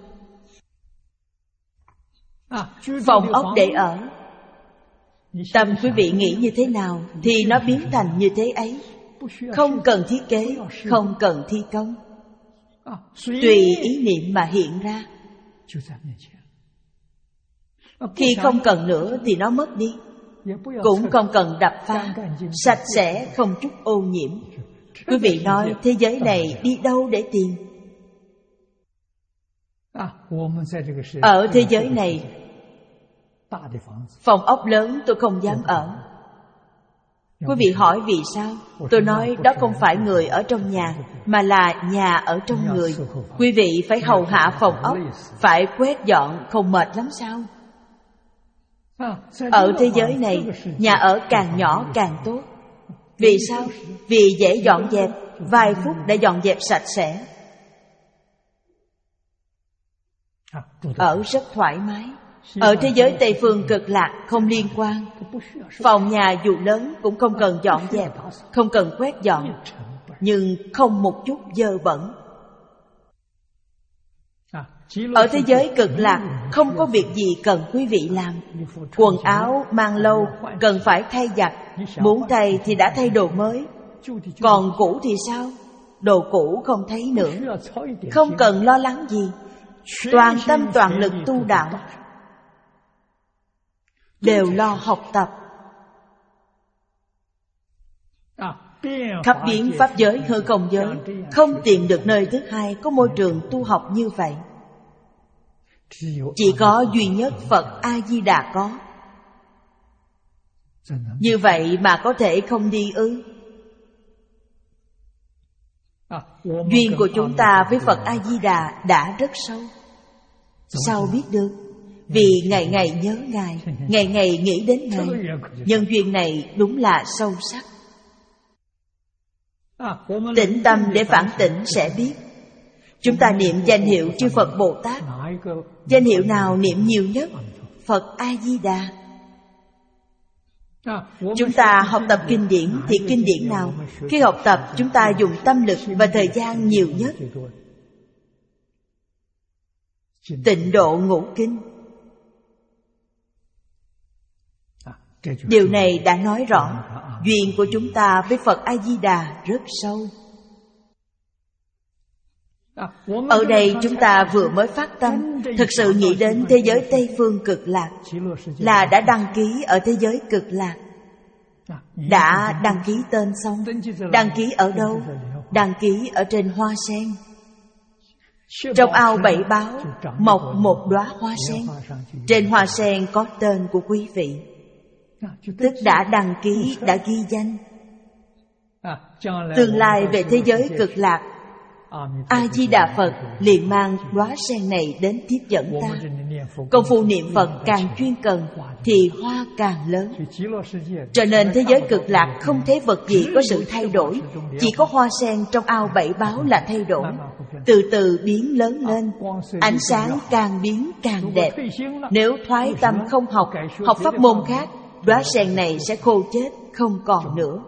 Phòng ốc để ở, tâm quý vị nghĩ như thế nào thì nó biến thành như thế ấy. Không cần thiết kế, không cần thi công, tùy ý niệm mà hiện ra. Khi không cần nữa thì nó mất đi. Cũng không cần đập phá, sạch sẽ không chút ô nhiễm. Quý vị nói thế giới này đi đâu để tìm? Ở thế giới này, phòng ốc lớn tôi không dám ở. Quý vị hỏi vì sao? Tôi nói đó không phải người ở trong nhà, mà là nhà ở trong người. Quý vị phải hầu hạ phòng ốc, phải quét dọn, không mệt lắm sao? Ở thế giới này, nhà ở càng nhỏ càng tốt. Vì sao? Vì dễ dọn dẹp, vài phút đã dọn dẹp sạch sẽ. Ở rất thoải mái. Ở thế giới Tây Phương cực lạc không liên quan. Phòng nhà dù lớn cũng không cần dọn dẹp, không cần quét dọn, nhưng không một chút dơ bẩn. Ở thế giới cực lạc không có việc gì cần quý vị làm. Quần áo mang lâu cần phải thay giặt, muốn thay thì đã thay đồ mới. Còn cũ thì sao? Đồ cũ không thấy nữa. Không cần lo lắng gì. Toàn tâm toàn lực tu đạo, đều lo học tập. Khắp biến pháp giới hư không giới, không tìm được nơi thứ hai có môi trường tu học như vậy. Chỉ có duy nhất Phật A-di-đà có. Như vậy mà có thể không đi ư? Duyên của chúng ta với Phật A-di-đà đã rất sâu. Sao biết được? Vì ngày ngày nhớ Ngài, ngày ngày nghĩ đến Ngài. Nhân duyên này đúng là sâu sắc. Tĩnh tâm để phản tỉnh sẽ biết. Chúng ta niệm danh hiệu chư Phật Bồ Tát, danh hiệu nào niệm nhiều nhất? Phật A-di-đà. Chúng ta học tập kinh điển thì kinh điển nào? Khi học tập chúng ta dùng tâm lực và thời gian nhiều nhất. Tịnh độ ngũ kinh. Điều này đã nói rõ duyên của chúng ta với Phật A-di-đà rất sâu. Ở đây chúng ta vừa mới phát tâm thực sự nghĩ đến thế giới Tây Phương Cực Lạc, là đã đăng ký ở thế giới Cực Lạc. Đã đăng ký tên xong. Đăng ký ở đâu? Đăng ký ở trên hoa sen. Trong ao bảy báo mọc một đóa hoa sen. Trên hoa sen có tên của quý vị, tức đã đăng ký, đã ghi danh. Tương lai về thế giới Cực Lạc, A-di-đà Phật liền mang đóa sen này đến tiếp dẫn ta. Công phu niệm Phật càng chuyên cần thì hoa càng lớn. Cho nên thế giới Cực Lạc không thấy vật gì có sự thay đổi, chỉ có hoa sen trong ao bảy báo là thay đổi. Từ từ biến lớn lên, ánh sáng càng biến càng đẹp. Nếu thoái tâm không học, học pháp môn khác, đóa sen này sẽ khô chết, không còn nữa.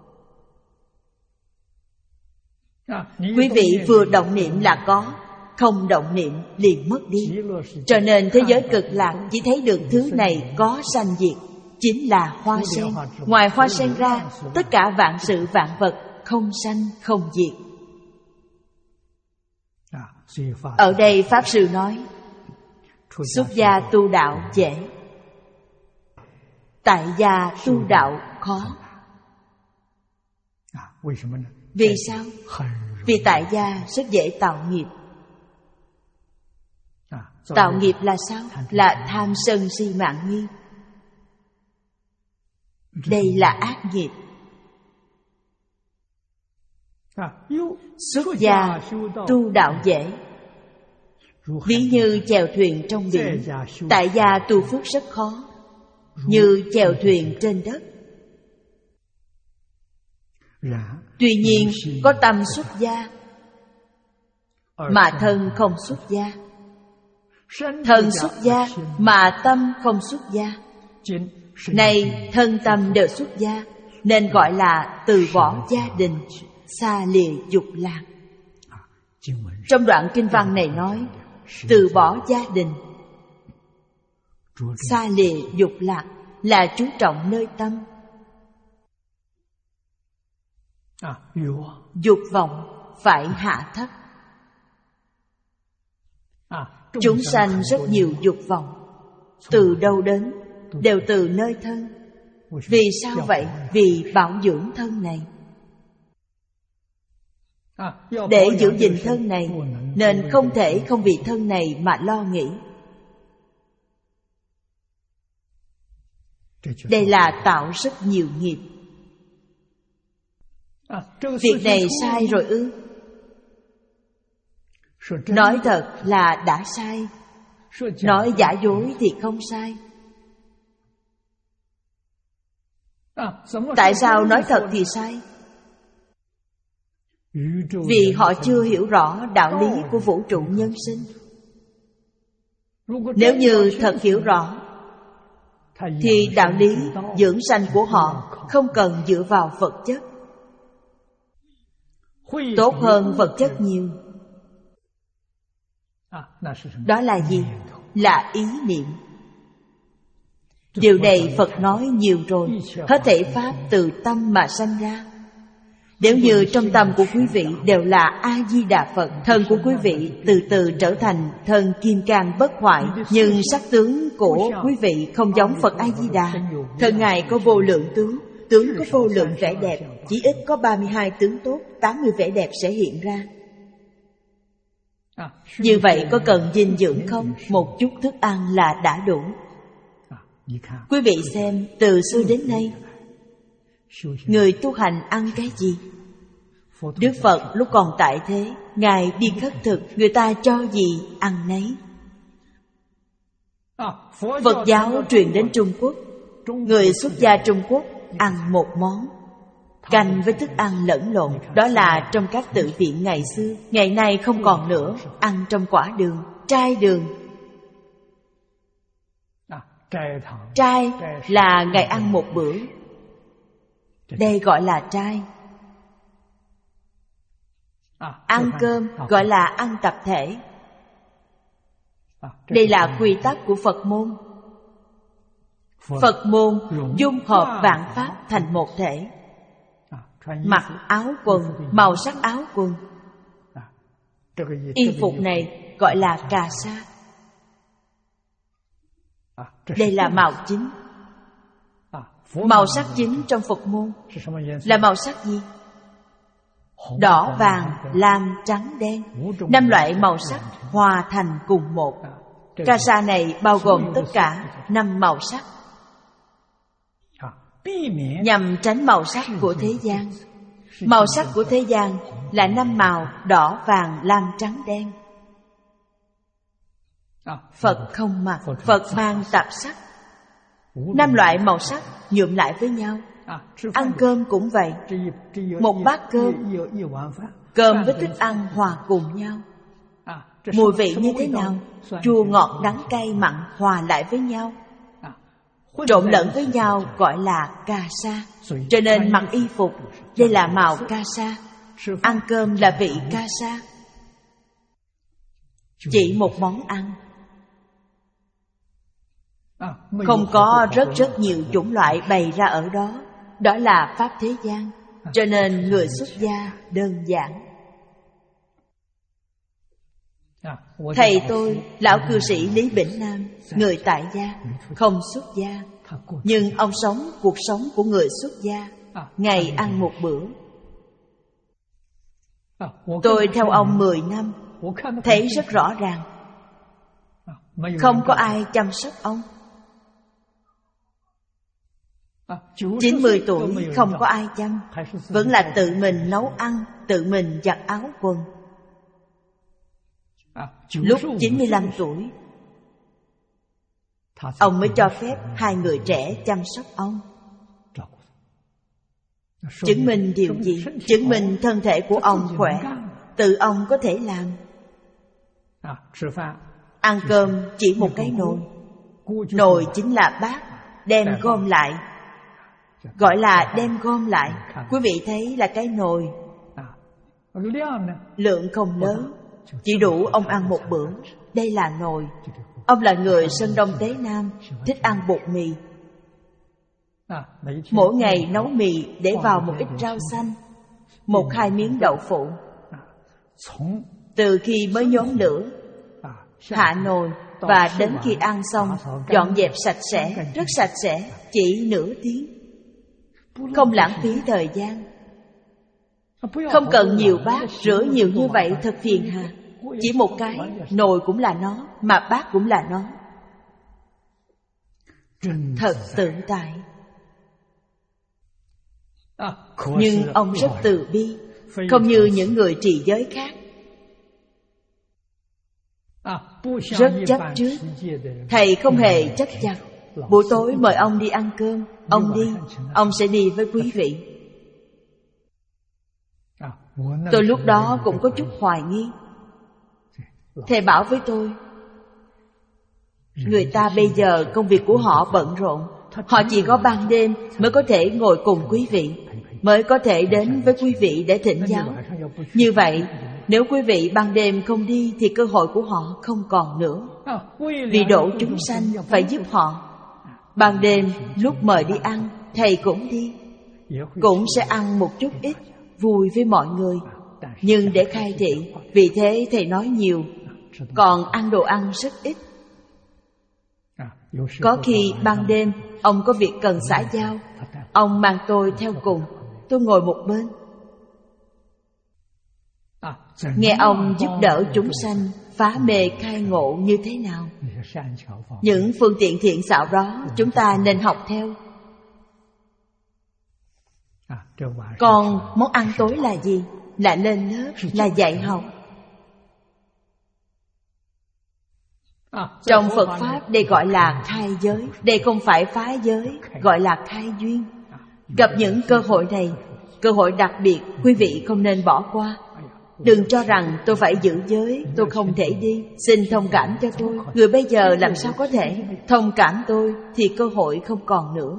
Quý vị vừa động niệm là có, không động niệm liền mất đi. Cho nên thế giới Cực Lạc chỉ thấy được thứ này có sanh diệt, chính là hoa sen. Ngoài hoa sen ra, tất cả vạn sự vạn vật không sanh không diệt. Ở đây Pháp Sư nói, xuất gia tu đạo dễ, tại gia tu đạo khó. Vì sao? Vì tại gia rất dễ tạo nghiệp. Tạo nghiệp là sao? Là tham sân si mạng nghi. Đây là ác nghiệp. Xuất gia tu đạo dễ, ví như chèo thuyền trong biển. Tại gia tu phước rất khó, như chèo thuyền trên đất. Tuy nhiên có tâm xuất gia mà thân không xuất gia, thân xuất gia mà tâm không xuất gia. Này thân tâm đều xuất gia, nên gọi là từ bỏ gia đình, xa lìa dục lạc. Trong đoạn kinh văn này nói, từ bỏ gia đình, xa lìa dục lạc là chú trọng nơi tâm. Dục vọng phải hạ thấp. Chúng sanh rất nhiều dục vọng. Từ đâu đến? Đều từ nơi thân. Vì sao vậy? Vì bảo dưỡng thân này. Để giữ gìn thân này, nên không thể không vì thân này mà lo nghĩ. Đây là tạo rất nhiều nghiệp. Việc này sai rồi ư? Nói thật là đã sai. Nói giả dối thì không sai. Tại sao nói thật thì sai? Vì họ chưa hiểu rõ đạo lý của vũ trụ nhân sinh. Nếu như thật hiểu rõ, thì đạo lý dưỡng sanh của họ không cần dựa vào vật chất, tốt hơn vật chất nhiều. Đó là gì? Là ý niệm. Điều này Phật nói nhiều rồi. Hết thảy pháp từ tâm mà sanh ra. Nếu như trong tâm của quý vị đều là A-di-đà Phật, thân của quý vị từ từ trở thành thân kim cang bất hoại. Nhưng sắc tướng của quý vị không giống Phật A-di-đà. Thân Ngài có vô lượng tướng, tướng có vô lượng vẻ đẹp. Chỉ ít có ba mươi hai tướng tốt, tám mươi vẻ đẹp sẽ hiện ra. Như vậy có cần dinh dưỡng không? Một chút thức ăn là đã đủ. Quý vị xem, từ xưa đến nay, người tu hành ăn cái gì? Đức Phật lúc còn tại thế, Ngài đi khất thực, người ta cho gì ăn nấy. Phật giáo truyền đến Trung Quốc, người xuất gia Trung Quốc ăn một món canh với thức ăn lẫn lộn. Đó là trong các tự viện ngày xưa. Ngày nay không còn nữa. Ăn trong quả đường, trai đường. Trai là ngày ăn một bữa. Đây gọi là trai. Ăn cơm gọi là ăn tập thể. Đây là quy tắc của Phật môn. Phật môn dung hợp vạn pháp thành một thể. Mặc áo quần, màu sắc áo quần. Y phục này gọi là cà sa. Đây là màu chính. Màu sắc chính trong Phật môn là màu sắc gì? Đỏ, vàng, lam, trắng, đen. Năm loại màu sắc hòa thành cùng một. Cà sa này bao gồm tất cả năm màu sắc, nhằm tránh màu sắc của thế gian. Màu sắc của thế gian là năm màu đỏ, vàng, lam, trắng, đen. Phật không mặc, Phật mang tạp sắc. Năm loại màu sắc nhuộm lại với nhau. Ăn cơm cũng vậy. Một bát cơm, cơm với thức ăn hòa cùng nhau. Mùi vị như thế nào? Chua, ngọt, đắng, cay, mặn hòa lại với nhau, trộn lẫn với nhau gọi là cà sa. Cho nên mặc y phục, đây là màu cà sa. Ăn cơm là vị cà sa. Chỉ một món ăn, không có rất rất nhiều chủng loại bày ra ở đó. Đó là pháp thế gian. Cho nên người xuất gia đơn giản. Thầy tôi, lão cư sĩ Lý Bỉnh Nam, người tại gia, không xuất gia, nhưng ông sống cuộc sống của người xuất gia, ngày ăn một bữa. Tôi theo ông mười năm, thấy rất rõ ràng. Không có ai chăm sóc ông. Chín mươi tuổi không có ai chăm, vẫn là tự mình nấu ăn, tự mình giặt áo quần. Lúc chín mươi lăm tuổi, ông mới cho phép hai người trẻ chăm sóc ông. Chứng minh điều gì? Chứng minh thân thể của ông khỏe, tự ông có thể làm. Ăn cơm chỉ một cái nồi. Nồi chính là bát, đem gom lại, gọi là đem gom lại. Quý vị thấy là cái nồi. Lượng không lớn, chỉ đủ ông ăn một bữa. Đây là nồi. Ông là người Sơn Đông Tế Nam, thích ăn bột mì. Mỗi ngày nấu mì để vào một ít rau xanh, một hai miếng đậu phụ. Từ khi mới nhóm lửa, hạ nồi, và đến khi ăn xong, dọn dẹp sạch sẽ, rất sạch sẽ, chỉ nửa tiếng. Không lãng phí thời gian. Không cần nhiều bát, rửa nhiều như vậy thật phiền hà. Chỉ một cái, nồi cũng là nó, mà bát cũng là nó. Thật tự tại. Nhưng ông rất từ bi, không như những người trì giới khác. Rất chấp trước. Thầy không hề chấp chặt. Buổi tối mời ông đi ăn cơm, ông đi, ông sẽ đi với quý vị. Tôi lúc đó cũng có chút hoài nghi. Thầy bảo với tôi, người ta bây giờ công việc của họ bận rộn, họ chỉ có ban đêm mới có thể ngồi cùng quý vị, mới có thể đến với quý vị để thỉnh giáo. Như vậy, nếu quý vị ban đêm không đi thì cơ hội của họ không còn nữa. Vì độ chúng sanh phải giúp họ. Ban đêm lúc mời đi ăn, thầy cũng đi, cũng sẽ ăn một chút ít, vui với mọi người. Nhưng để khai thị, vì thế thầy nói nhiều, còn ăn đồ ăn rất ít. Có khi ban đêm ông có việc cần xã giao, ông mang tôi theo cùng, tôi ngồi một bên, nghe ông giúp đỡ chúng sanh phá mê khai ngộ như thế nào. Những phương tiện thiện xảo đó chúng ta nên học theo. Còn món ăn tối là gì? Là lên lớp, là dạy học. Trong Phật Pháp đây gọi là khai giới. Đây không phải phá giới, gọi là khai duyên. Gặp những cơ hội này, cơ hội đặc biệt, quý vị không nên bỏ qua. Đừng cho rằng tôi phải giữ giới, tôi không thể đi, xin thông cảm cho tôi. Người bây giờ làm sao có thể thông cảm tôi thì cơ hội không còn nữa.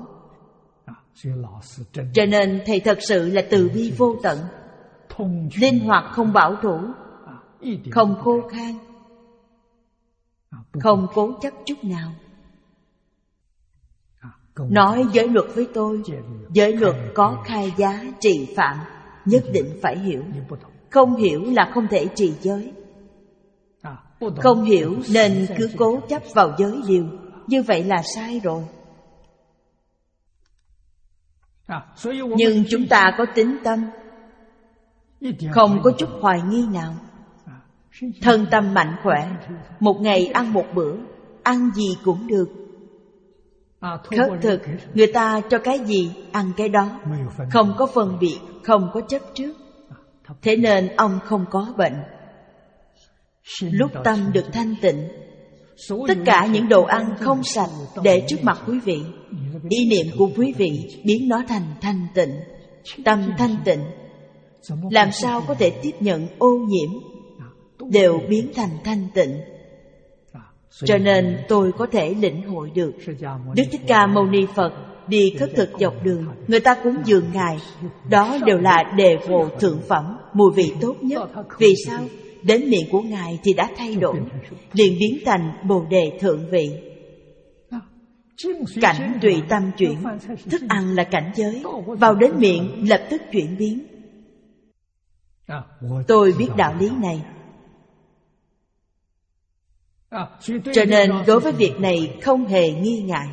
Cho nên thầy thật sự là từ bi vô tận, linh hoạt không bảo thủ, không khô khan, không cố chấp chút nào. nói giới luật với tôi. Giới luật có khai giá trị phạm, nhất định phải hiểu. Không hiểu là không thể trì giới. Không hiểu nên cứ cố chấp vào giới điều, như vậy là sai rồi. Nhưng chúng ta có tín tâm, không có chút hoài nghi nào. Thân tâm mạnh khỏe, một ngày ăn một bữa, ăn gì cũng được. Khất thực, người ta cho cái gì ăn cái đó, không có phân biệt, không có chấp trước. Thế nên ông không có bệnh. Lúc tâm được thanh tịnh, tất cả những đồ ăn không sạch để trước mặt quý vị, ý niệm của quý vị biến nó thành thanh tịnh. Tâm thanh tịnh, làm sao có thể tiếp nhận ô nhiễm, đều biến thành thanh tịnh. Cho nên tôi có thể lĩnh hội được. Đức Thích Ca Mâu Ni Phật đi khất thực dọc đường, người ta cúng dường Ngài, đó đều là đề vô thượng phẩm, mùi vị tốt nhất. Vì sao? Đến miệng của Ngài thì đã thay đổi, liền biến thành Bồ Đề thượng vị. Cảnh tùy tâm chuyển, thức ăn là cảnh giới, vào đến miệng lập tức chuyển biến. Tôi biết đạo lý này, cho nên đối với việc này không hề nghi ngại.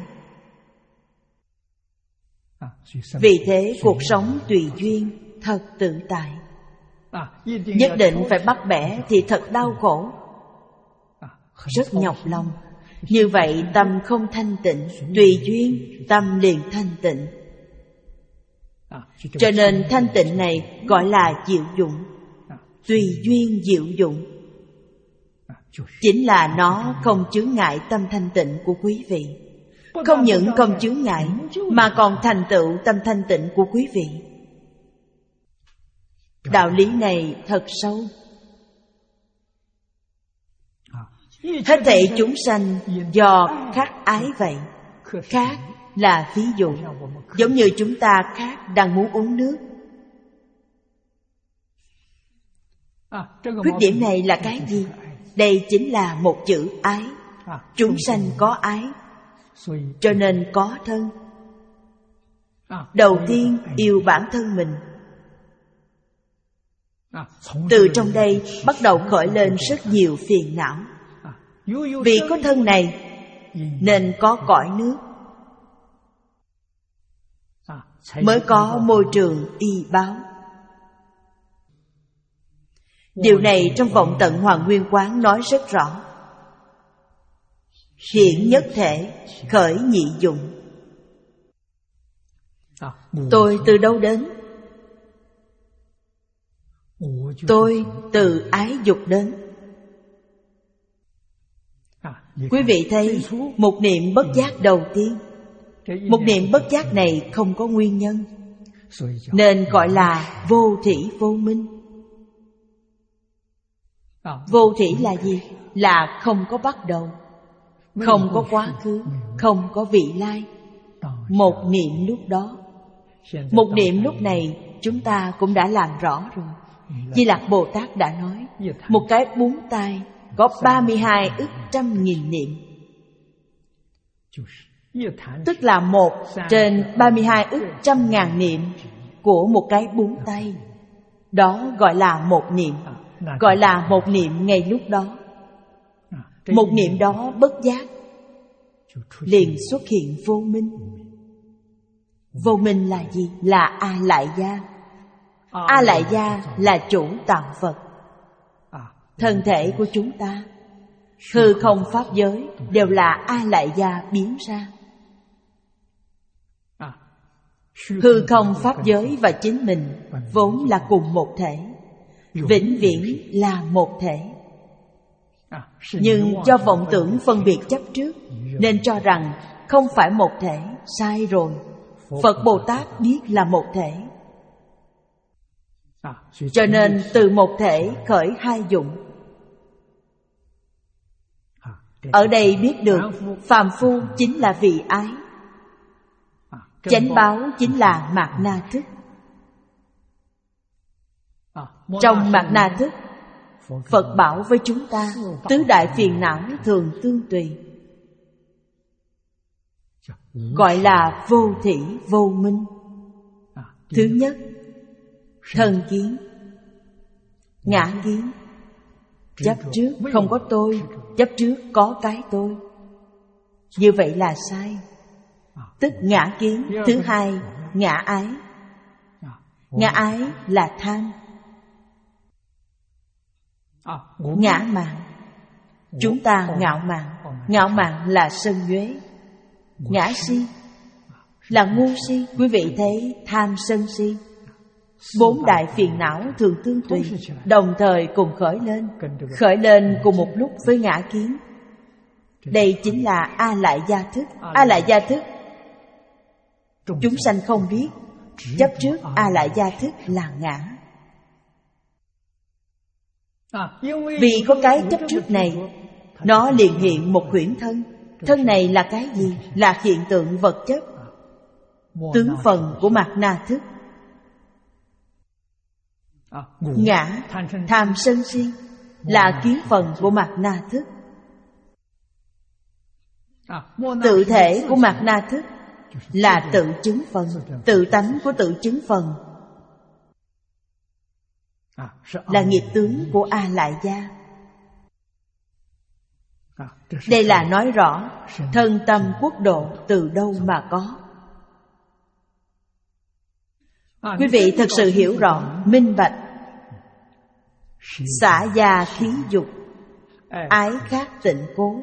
Vì thế cuộc sống tùy duyên, thật tự tại. Nhất định phải bắt bẻ thì thật đau khổ, rất nhọc lòng. Như vậy tâm không thanh tịnh, tùy duyên tâm liền thanh tịnh. Cho nên thanh tịnh này gọi là diệu dụng. Tùy duyên diệu dụng chính là nó không chướng ngại tâm thanh tịnh của quý vị. Không những không chướng ngại, mà còn thành tựu tâm thanh tịnh của quý vị. Đạo lý này thật sâu. Hết thảy chúng sanh do khát ái vậy. Khát là ví dụ, giống như chúng ta khát đang muốn uống nước. Khuyết điểm này là cái gì? Đây chính là một chữ ái. Chúng sanh có ái, cho nên có thân. Đầu tiên yêu bản thân mình. Từ trong đây bắt đầu khởi lên rất nhiều phiền não. Vì có thân này nên có cõi nước, mới có môi trường y báo. Điều này trong Vọng Tận Hoàng Nguyên Quán nói rất rõ. Hiện nhất thể, khởi nhị dụng. Tôi từ đâu đến? Tôi từ ái dục đến. Quý vị thấy, một niệm bất giác đầu tiên, một niệm bất giác này không có nguyên nhân, nên gọi là vô thỉ vô minh. Vô thỉ là gì? Là không có bắt đầu, không có quá khứ, không có vị lai. Một niệm lúc đó. Một niệm lúc này chúng ta cũng đã làm rõ rồi. Di Lặc Bồ Tát đã nói, một cái búng tay có ba mươi hai ức trăm nghìn niệm, tức là một trên ba mươi hai ức trăm ngàn niệm của một cái búng tay. Đó gọi là một niệm, gọi là một niệm ngay lúc đó. Một niệm đó bất giác liền xuất hiện vô minh. Vô minh là gì? Là A Lại Gia. A Lại Gia là chủ tạo Phật. Thân thể của chúng ta, hư không pháp giới đều là A Lại Gia biến ra. Hư không pháp giới và chính mình vốn là cùng một thể, vĩnh viễn là một thể. Nhưng do vọng tưởng phân biệt chấp trước nên cho rằng không phải một thể. Sai rồi. Phật Bồ Tát biết là một thể, cho nên từ một thể khởi hai dụng. Ở đây biết được phàm phu chính là vị ái, chánh báo chính là mạt na thức. Trong mạt na thức, Phật bảo với chúng ta tứ đại phiền não thường tương tùy. gọi là vô thỉ vô minh. Thứ nhất, thân kiến, ngã kiến. Chấp trước không có tôi, chấp trước có cái tôi. Như vậy là sai. Tức ngã kiến. Thứ hai, ngã ái. Ngã ái là tham. Ngã mạn, chúng ta ngạo mạn. Ngạo mạn là sân nhuế. Ngã si là ngu si. Quý vị thấy tham sân si, bốn đại phiền não thường tương tùy, đồng thời cùng khởi lên. Khởi lên cùng một lúc với ngã kiến. Đây chính là A Lại Gia thức. A Lại Gia thức chúng sanh không biết. Chấp trước A Lại Gia thức là ngã. Vì có cái chấp trước này, nó liền hiện một huyễn thân. Thân này là cái gì? Là hiện tượng vật chất, tướng phần của mạt na thức. Ngã, tham sân si là kiến phần của mạt na thức. Tự thể của mạt na thức là tự chứng phần. Tự tánh của tự chứng phần là nghiệp tướng của A Lại Gia. Đây là nói rõ thân tâm quốc độ từ đâu mà có. Quý vị thật sự hiểu rõ, minh bạch. Xả gia khí dục, ái khác tịnh cố.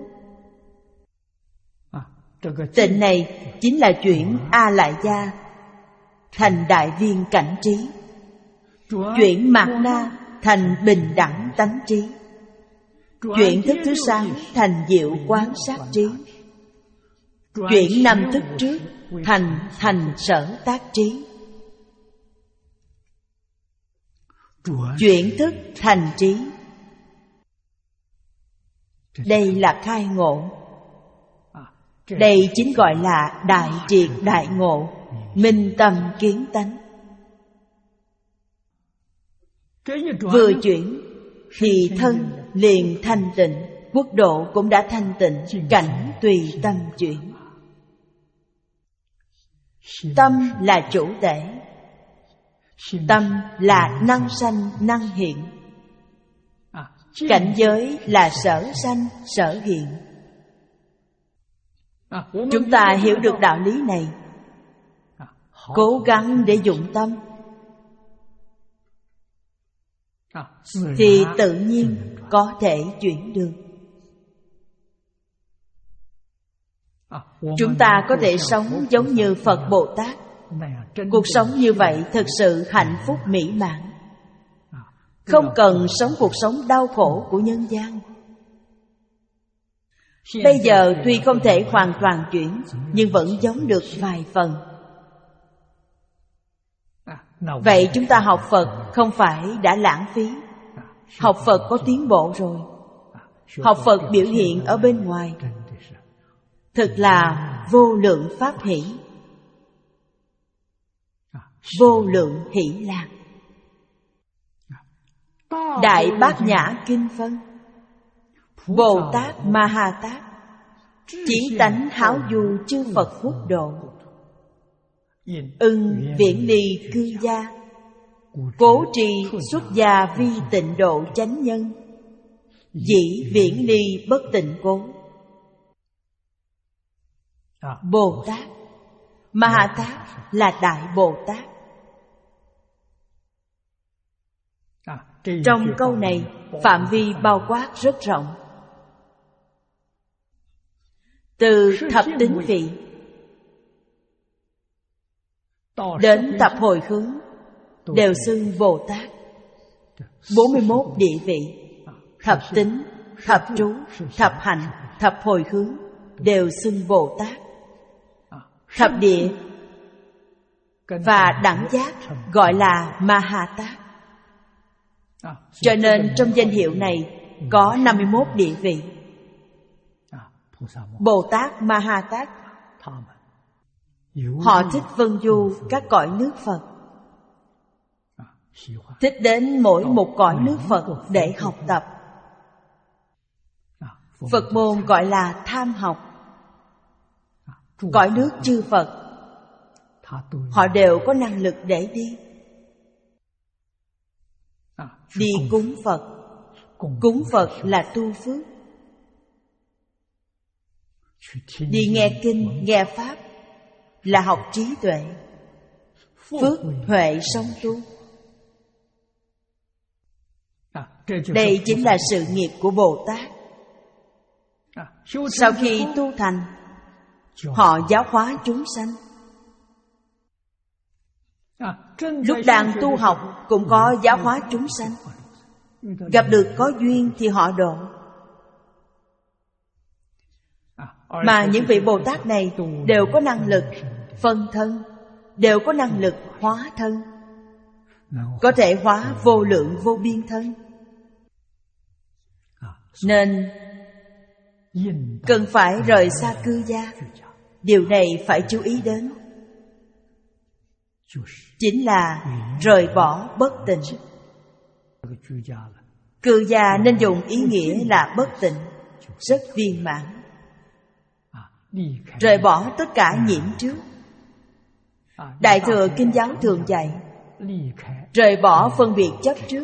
Tịnh này chính là chuyển A Lại Gia thành đại viên cảnh trí, chuyển mạt na thành bình đẳng tánh trí, chuyển thức thứ sáu thành diệu quán sát trí, chuyển năm thức trước thành thành sở tác trí, chuyển thức thành trí. Đây là khai ngộ. Đây chính gọi là đại triệt đại ngộ, minh tâm kiến tánh. Vừa chuyển thì thân liền thanh tịnh, quốc độ cũng đã thanh tịnh, cảnh tùy tâm chuyển. Tâm là chủ tể. Tâm là năng sanh năng hiện. Cảnh giới là sở sanh sở hiện. Chúng ta hiểu được đạo lý này, cố gắng để dụng tâm, thì tự nhiên có thể chuyển được. Chúng ta có thể sống giống như Phật Bồ Tát. Cuộc sống như vậy thực sự hạnh phúc mỹ mãn, không cần sống cuộc sống đau khổ của nhân gian. Bây giờ tuy không thể hoàn toàn chuyển, nhưng vẫn giống được vài phần. Vậy chúng ta học Phật không phải đã lãng phí. Học Phật có tiến bộ rồi. Học Phật biểu hiện ở bên ngoài thực là vô lượng pháp hỷ, vô lượng hỷ lạc. Đại Bát Nhã Kinh phân: Bồ Tát Ma Ha Tát, chí tánh háo du chư Phật quốc độ, ưng viễn ly cư gia, cố trì xuất gia vi tịnh độ chánh nhân, dĩ viễn ly bất tịnh cố. Bồ Tát Ma Ha Tát là Đại Bồ Tát. Trong câu này phạm vi bao quát rất rộng. Từ thập tính vị đến tập hồi hướng đều xưng Bồ Tát. Bốn mươi mốt địa vị, thập tính, thập trú, thập hạnh, thập hồi hướng đều xưng Bồ Tát. Thập địa và đẳng giác gọi là Ma Ha Tát. Cho nên trong danh hiệu này có năm mươi mốt địa vị. Bồ Tát Ma Ha Tát họ thích vân du các cõi nước Phật, thích đến mỗi một cõi nước Phật để học tập. Phật môn gọi là tham học. cõi nước chư Phật, họ đều có năng lực để đi. Đi cúng Phật. Cúng Phật là tu phước. Đi nghe kinh, nghe Pháp là học trí tuệ. Phước huệ song tu. Đây chính là sự nghiệp của Bồ Tát. Sau khi tu thành, họ giáo hóa chúng sanh. Lúc đang tu học cũng có giáo hóa chúng sanh. Gặp được có duyên thì họ độ. Mà những vị Bồ Tát này đều có năng lực phân thân, đều có năng lực hóa thân, có thể hóa vô lượng vô biên thân. Nên cần phải rời xa cư gia. Điều này phải chú ý đến. Chính là rời bỏ bất tịnh. Cư gia nên dùng ý nghĩa là bất tịnh, rất viên mãn. Rời bỏ tất cả nhiễm trước. Đại Thừa Kinh giáo thường dạy rời bỏ phân biệt chấp trước.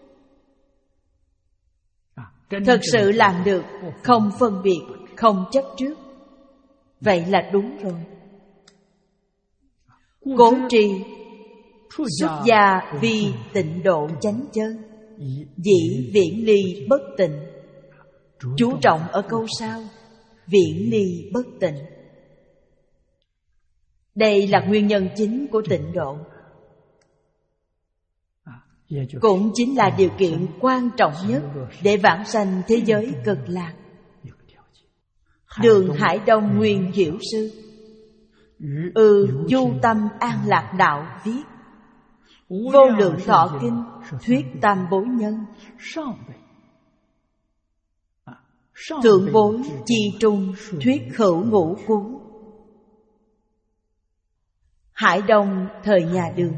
Thật sự làm được không phân biệt, không chấp trước, vậy là đúng rồi. Cố trì xuất gia vì tịnh độ chánh chân, dĩ viễn ly bất tịnh. Chú trọng ở câu sau, viễn ly bất tịnh. Đây là nguyên nhân chính của tịnh độ, cũng chính là điều kiện quan trọng nhất để vãng sanh thế giới cực lạc. Đường Hải Đông Nguyên Hiểu Sư Ừ Du Tâm An Lạc Đạo viết: Vô Lượng Thọ Kinh thuyết tam bối nhân, thượng bối chi trung thuyết hữu ngũ cuốn. Hải Đông thời nhà Đường,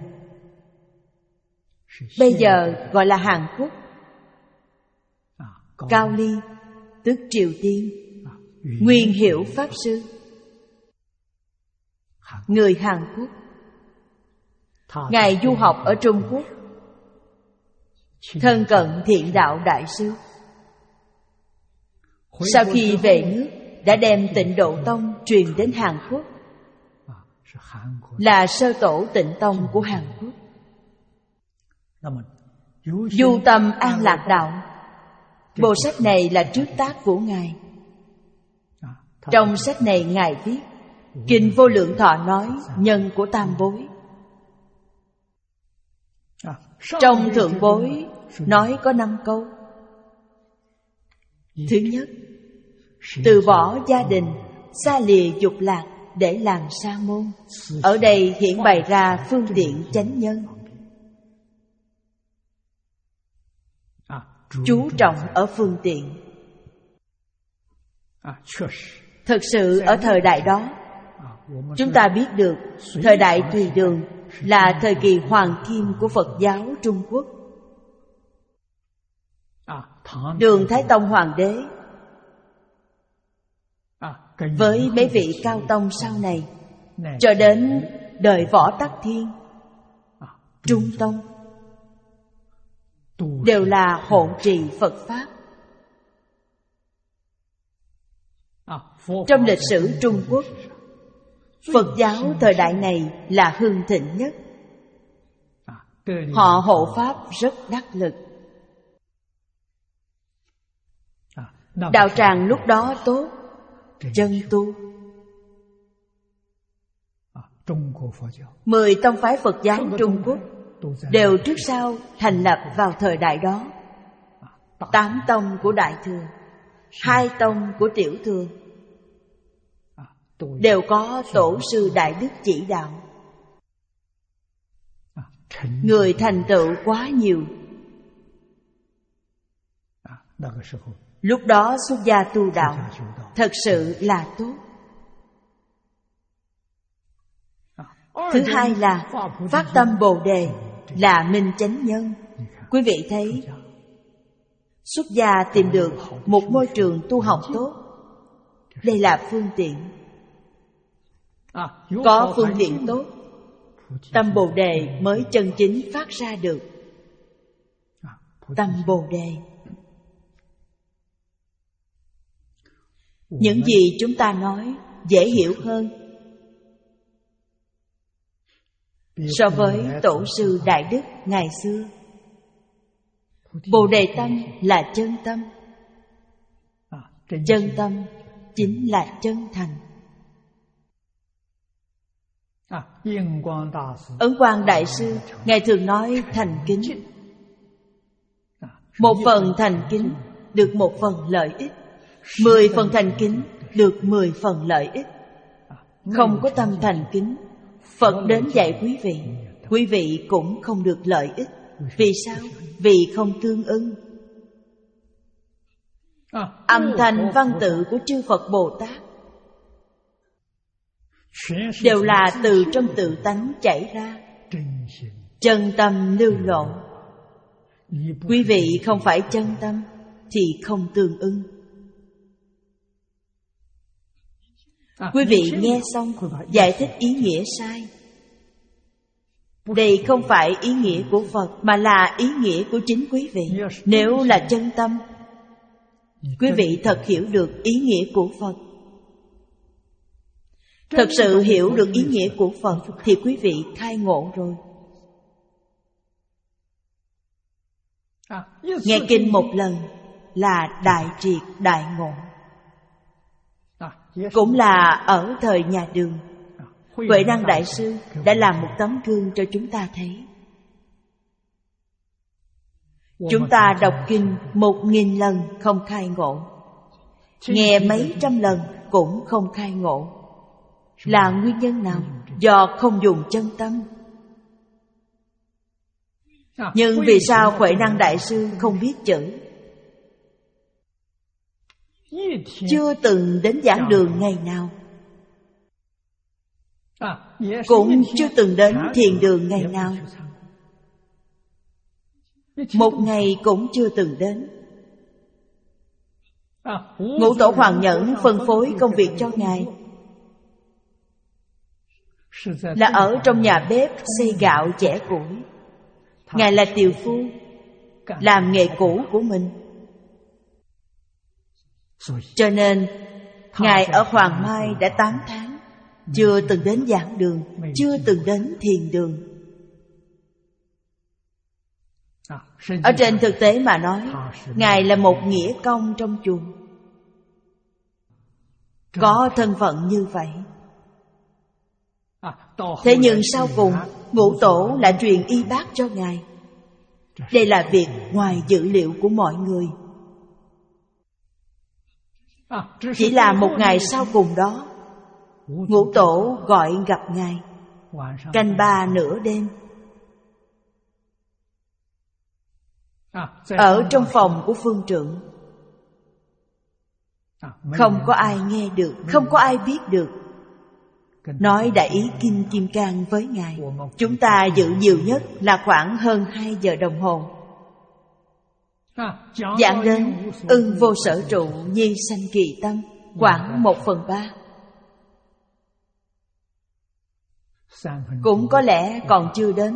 bây giờ gọi là Hàn Quốc. Cao Ly tức Triều Tiên, Nguyên Hiểu Pháp Sư, người Hàn Quốc. Ngài du học ở Trung Quốc, thân cận Thiện Đạo Đại Sư. Sau khi về nước, đã đem Tịnh Độ Tông truyền đến Hàn Quốc, là sơ tổ Tịnh Tông của Hàn Quốc. Du Tâm An Lạc Đạo, bộ sách này là trước tác của Ngài. Trong sách này Ngài viết Kinh Vô Lượng Thọ nói nhân của tam bối. Trong thượng bối nói có năm câu. Thứ nhất, từ bỏ gia đình, xa lìa dục lạc để làm sa môn. Ở đây hiển bày ra phương tiện chánh nhân. Chú trọng ở phương tiện. Thực sự ở thời đại đó, chúng ta biết được thời đại Tùy Đường là thời kỳ hoàng kim của Phật giáo Trung Quốc. Đường Thái Tông Hoàng đế với mấy vị cao tông sau này, cho đến đời Võ Tắc Thiên, Trung Tông, đều là hộ trì Phật Pháp. Trong lịch sử Trung Quốc, Phật giáo thời đại này là hưng thịnh nhất. Họ hộ Pháp rất đắc lực. Đạo tràng lúc đó tốt, chân tu. Mười tông phái Phật giáo Trung Quốc đều trước sau thành lập vào thời đại đó. Tám tông của Đại Thừa, hai tông của Tiểu Thừa đều có tổ sư đại đức chỉ đạo. Người thành tựu quá nhiều. Lúc đó xuất gia tu đạo thật sự là tốt. Thứ hai là phát tâm Bồ Đề là minh chánh nhân. Quý vị thấy, xuất gia tìm được một môi trường tu học tốt, đây là phương tiện. Có phương tiện tốt, tâm Bồ Đề mới chân chính phát ra được. Tâm Bồ Đề. Những gì chúng ta nói dễ hiểu hơn so với tổ sư Đại Đức ngày xưa. Bồ Đề tâm là chân tâm. Chân tâm chính là chân thành. Ấn Quang Đại Sư ngài thường nói thành kính. Một phần thành kính được một phần lợi ích, mười phần thành kính được mười phần lợi ích. Không có tâm thành kính, Phật đến dạy quý vị, quý vị cũng không được lợi ích. Vì sao? Vì không tương ưng. Âm thanh văn tự của chư Phật Bồ Tát đều là từ trong tự tánh chảy ra, chân tâm lưu lộ. Quý vị không phải chân tâm thì không tương ưng. Quý vị nghe xong giải thích ý nghĩa sai. Đây không phải ý nghĩa của Phật, mà là ý nghĩa của chính quý vị. Nếu là chân tâm, quý vị thật hiểu được ý nghĩa của Phật. Thật sự hiểu được ý nghĩa của Phật thì quý vị khai ngộ rồi. Nghe kinh một lần là đại triệt đại ngộ. Cũng là ở thời nhà Đường, Huệ Năng Đại Sư đã làm một tấm gương cho chúng ta thấy. Chúng ta đọc kinh một nghìn lần không khai ngộ, nghe mấy trăm lần cũng không khai ngộ. Là nguyên nhân nào? Do không dùng chân tâm. Nhưng vì sao Huệ Năng Đại Sư không biết chữ? Chưa từng đến giảng đường ngày nào, cũng chưa từng đến thiền đường ngày nào, một ngày cũng chưa từng đến. Ngũ Tổ Hoàng Nhẫn phân phối công việc cho Ngài là ở trong nhà bếp xay gạo chẻ củi. Ngài là tiều phu, làm nghề cũ của mình. Cho nên Ngài ở Hoàng Mai đã tám tháng, chưa từng đến giảng đường, chưa từng đến thiền đường. Ở trên thực tế mà nói, Ngài là một nghĩa công trong chùa, có thân phận như vậy. Thế nhưng sau cùng Ngũ Tổ lại truyền y bác cho Ngài. Đây là việc ngoài dữ liệu của mọi người. Chỉ là một ngày sau cùng đó, Ngũ Tổ gọi gặp Ngài canh ba nửa đêm, ở trong phòng của phương trượng. Không có ai nghe được, không có ai biết được. Nói đại ý Kinh Kim Cang với Ngài. Chúng ta dự nhiều nhất là khoảng hơn hai giờ đồng hồ. Giảng đến ưng vô sở trụ, nhi sanh kỳ tâm, khoảng một phần ba. Cũng có lẽ còn chưa đến,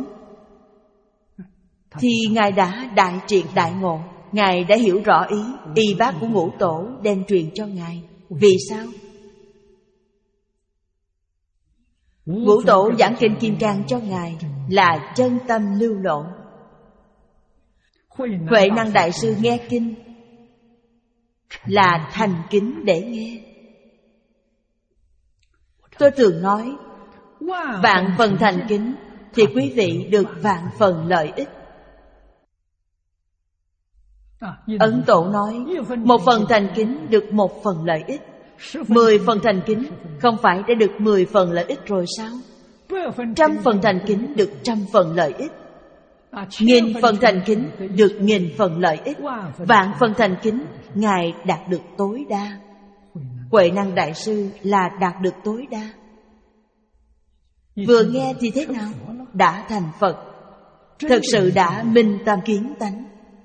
thì Ngài đã đại triệt đại ngộ. Ngài đã hiểu rõ ý y bác của Ngũ Tổ đem truyền cho Ngài. Vì sao? Ngũ Tổ giảng kinh Kim Cang cho Ngài là chân tâm lưu lộ. Huệ Năng Đại Sư nghe kinh là thành kính để nghe. Tôi thường nói, vạn phần thành kính thì quý vị được vạn phần lợi ích. Ấn Tổ nói, một phần thành kính được một phần lợi ích. Mười phần thành kính không phải đã được mười phần lợi ích rồi sao? Trăm phần thành kính được trăm phần lợi ích. Nghìn phần thành kính được nghìn phần lợi ích. Vạn phần thành kính Ngài đạt được tối đa. Huệ Năng Đại Sư là đạt được tối đa. Vừa nghe thì thế nào? Đã thành Phật, thật sự đã minh tam kiến tánh.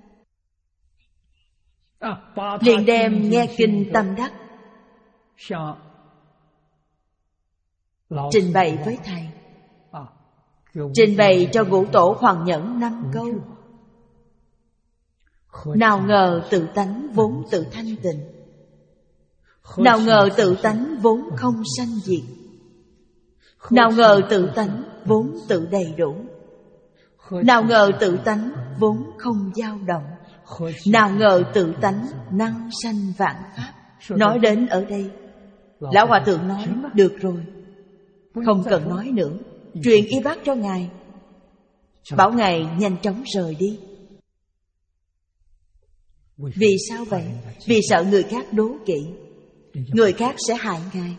Liền đem nghe kinh tâm đắc, trình bày với thầy. Trình bày cho ngũ tổ Hoàng Nhẫn năm câu. Nào ngờ tự tánh vốn tự thanh tịnh, nào ngờ tự tánh vốn không sanh diệt, nào ngờ tự tánh vốn tự đầy đủ, nào ngờ tự tánh vốn không dao động, nào ngờ tự tánh năng sanh vạn pháp. Nói đến ở đây, Lão Hòa Thượng nói được rồi, không cần nói nữa, truyền y bác cho Ngài, bảo Ngài nhanh chóng rời đi. Vì sao vậy? Vì sợ người khác đố kỵ, người khác sẽ hại Ngài,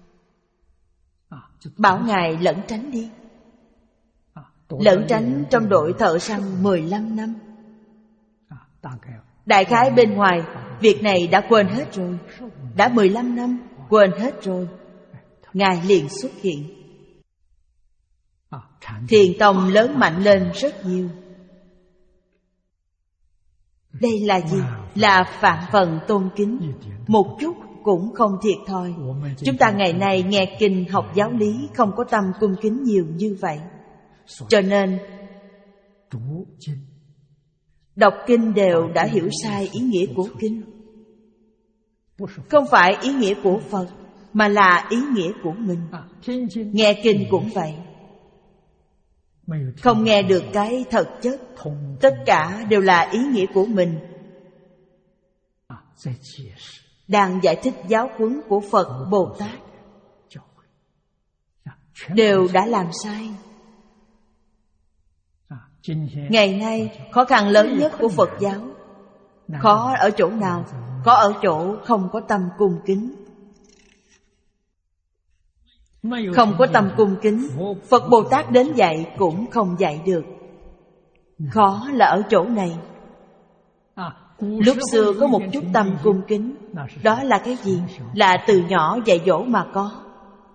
bảo Ngài lẩn tránh đi. Lẩn tránh trong đội thợ săn mười lăm năm. Đại khái bên ngoài việc này đã quên hết rồi, đã mười lăm năm quên hết rồi. Ngài liền xuất hiện, thiền tông lớn mạnh lên rất nhiều. Đây là gì? Là phạm phần tôn kính, một chút cũng không thiệt thòi. Chúng ta ngày nay nghe kinh học giáo lý không có tâm cung kính nhiều như vậy. Cho nên đọc kinh đều đã hiểu sai ý nghĩa của kinh. Không phải ý nghĩa của Phật, mà là ý nghĩa của mình. Nghe kinh cũng vậy, không nghe được cái thật chất. Tất cả đều là ý nghĩa của mình, đang giải thích giáo huấn của Phật Bồ Tát, đều đã làm sai. Ngày nay khó khăn lớn nhất của Phật giáo, khó ở chỗ nào? Khó ở chỗ không có tâm cung kính. Không có tâm cung kính, Phật Bồ Tát đến dạy cũng không dạy được. Khó là ở chỗ này. Lúc xưa có một chút tâm cung kính, đó là cái gì? Là từ nhỏ dạy dỗ mà có.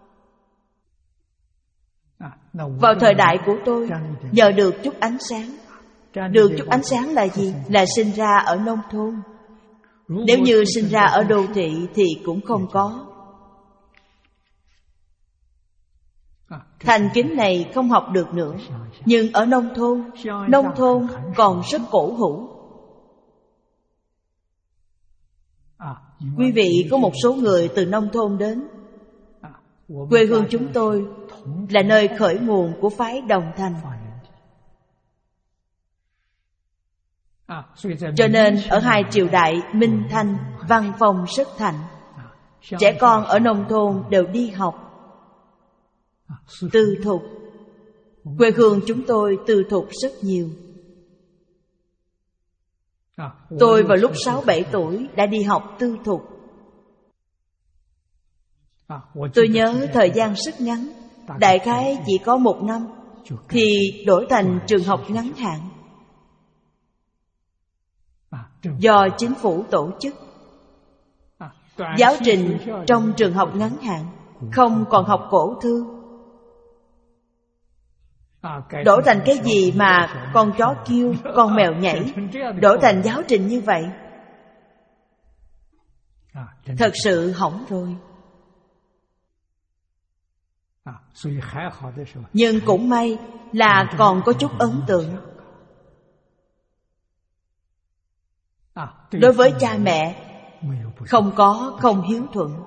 Vào thời đại của tôi, nhờ được chút ánh sáng. Được chút ánh sáng là gì? Là sinh ra ở nông thôn. Nếu như sinh ra ở đô thị thì cũng không có. Thành kính này không học được nữa. Nhưng ở nông thôn, nông thôn còn rất cổ hủ. Quý vị có một số người từ nông thôn đến. Quê hương chúng tôi là nơi khởi nguồn của phái Đồng Thành. Cho nên ở hai triều đại Minh Thanh, văn phong rất thạnh. Trẻ con ở nông thôn đều đi học tư thục. Quê hương chúng tôi tư thục rất nhiều. Tôi vào lúc sáu bảy tuổi đã đi học tư thục. Tôi nhớ thời gian rất ngắn, đại khái chỉ có một năm, thì đổi thành trường học ngắn hạn, do chính phủ tổ chức. Giáo trình trong trường học ngắn hạn không còn học cổ thư, đổi thành cái gì mà con chó kêu, con mèo nhảy, đổi thành giáo trình như vậy, thật sự hỏng rồi. Nhưng cũng may là còn có chút ấn tượng. Đối với cha mẹ không có không hiếu thuận.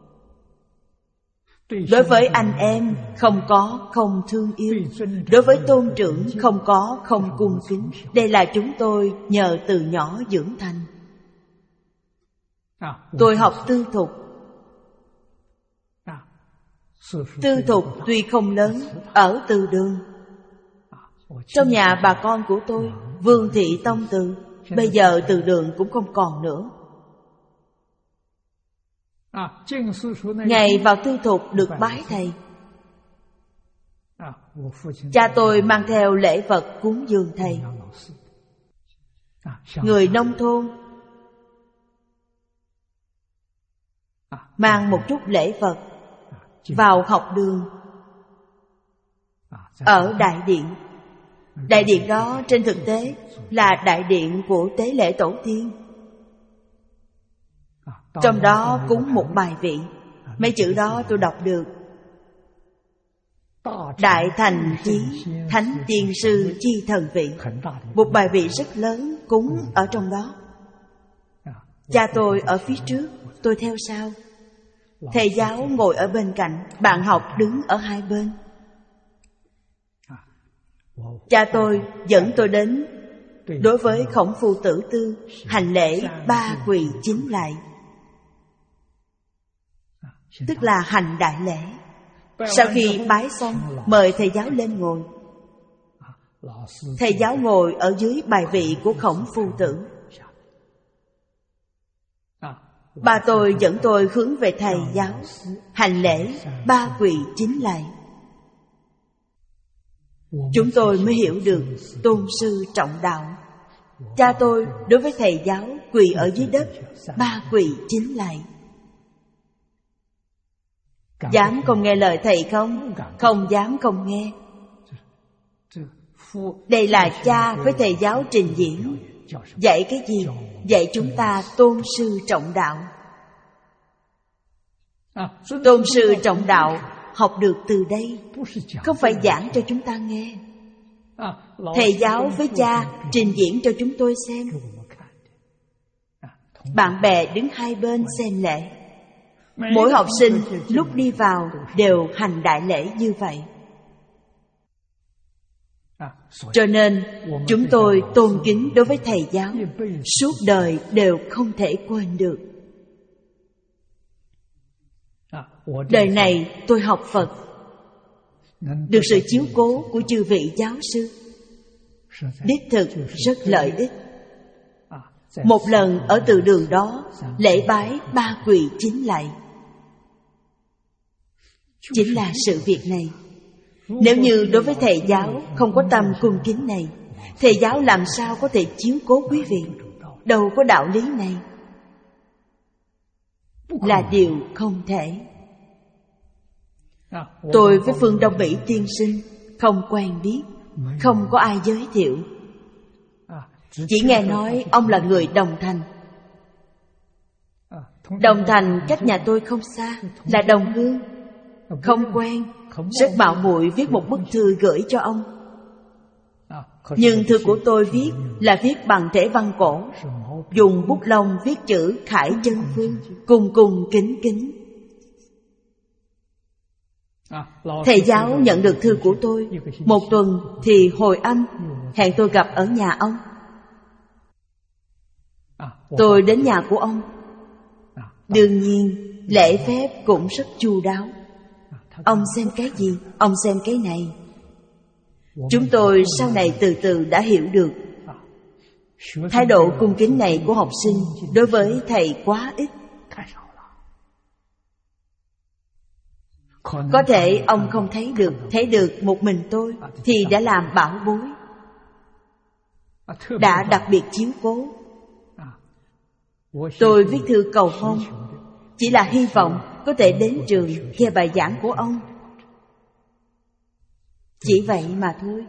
Đối với anh em không có không thương yêu. Đối với tôn trưởng không có không cung kính. Đây là chúng tôi nhờ từ nhỏ dưỡng thành. Tôi học tư thục. Tư thục tuy không lớn, ở Từ Đường. Trong nhà bà con của tôi, Vương Thị Tông Từ, bây giờ Từ Đường cũng không còn nữa. Ngày vào tư thục được bái thầy. Cha tôi mang theo lễ vật cúng dường thầy. Người nông thôn mang một chút lễ vật vào học đường ở đại điện. Đại điện đó trên thực tế là đại điện của tế lễ tổ tiên. Trong đó cúng một bài vị. Mấy chữ đó tôi đọc được. Đại thành chí thánh tiên sư chi thần vị, một bài vị rất lớn cúng ở trong đó. Cha tôi ở phía trước, tôi theo sau. Thầy giáo ngồi ở bên cạnh, bạn học đứng ở hai bên. Cha tôi dẫn tôi đến đối với Khổng Phu Tử Tư hành lễ ba quỳ chín lạy, tức là hành đại lễ. Sau khi bái xong, mời thầy giáo lên ngồi. Thầy giáo ngồi ở dưới bài vị của Khổng Phu Tử. Ba tôi dẫn tôi hướng về thầy giáo, hành lễ ba quỳ chín lạy. Chúng tôi mới hiểu được tôn sư trọng đạo. Cha tôi đối với thầy giáo quỳ ở dưới đất, ba quỳ chín lạy. Dám không nghe lời thầy không? Không dám không nghe. Đây là cha với thầy giáo trình diễn. Dạy cái gì? Dạy chúng ta tôn sư trọng đạo. Tôn sư trọng đạo học được từ đây, không phải giảng cho chúng ta nghe. Thầy giáo với cha trình diễn cho chúng tôi xem. Bạn bè đứng hai bên xem lễ. Mỗi học sinh lúc đi vào đều hành đại lễ như vậy. Cho nên chúng tôi tôn kính đối với thầy giáo, suốt đời đều không thể quên được. Đời này tôi học Phật, được sự chiếu cố của chư vị giáo sư, đích thực rất lợi ích. Một lần ở từ đường đó lễ bái ba quỳ chín lạy, chính là sự việc này. Nếu như đối với thầy giáo không có tâm cung kính này, thầy giáo làm sao có thể chiếu cố quý vị? Đâu có đạo lý này, là điều không thể. Tôi với Phương Đông Mỹ tiên sinh không quen biết, không có ai giới thiệu. Chỉ nghe nói ông là người Đồng Thành. Đồng Thành cách nhà tôi không xa, là đồng hương. Không quen, rất mạo muội viết một bức thư gửi cho ông. Nhưng thư của tôi viết là viết bằng thể văn cổ, dùng bút lông viết chữ Khải Chân Phương, cùng cùng kính kính. Thầy giáo nhận được thư của tôi, một tuần thì hồi âm, hẹn tôi gặp ở nhà ông. Tôi đến nhà của ông. Đương nhiên lễ phép cũng rất chu đáo. Ông xem cái gì, ông xem cái này. Chúng tôi sau này từ từ đã hiểu được thái độ cung kính này của học sinh đối với thầy quá ít. Có thể ông không thấy được, thấy được một mình tôi thì đã làm bảo bối, đã đặc biệt chiếu cố. Tôi viết thư cầu hôn, chỉ là hy vọng có thể đến trường nghe bài giảng của ông. Chỉ vậy mà thôi.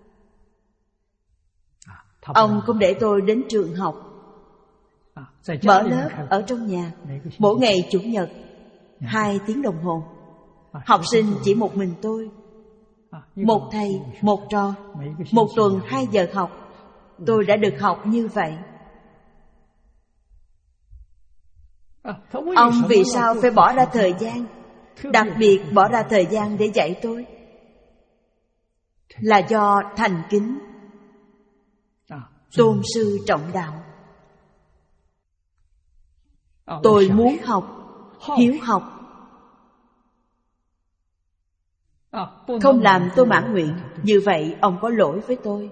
Ông không để tôi đến trường học, mở lớp ở trong nhà, mỗi ngày chủ nhật hai tiếng đồng hồ. Học sinh chỉ một mình tôi, một thầy, một trò, một tuần hai giờ học. Tôi đã được học như vậy. Ông vì sao phải bỏ ra thời gian, đặc biệt bỏ ra thời gian để dạy tôi? Là do thành kính, tôn sư trọng đạo. Tôi muốn học, hiếu học. Không làm tôi mãn nguyện, như vậy ông có lỗi với tôi.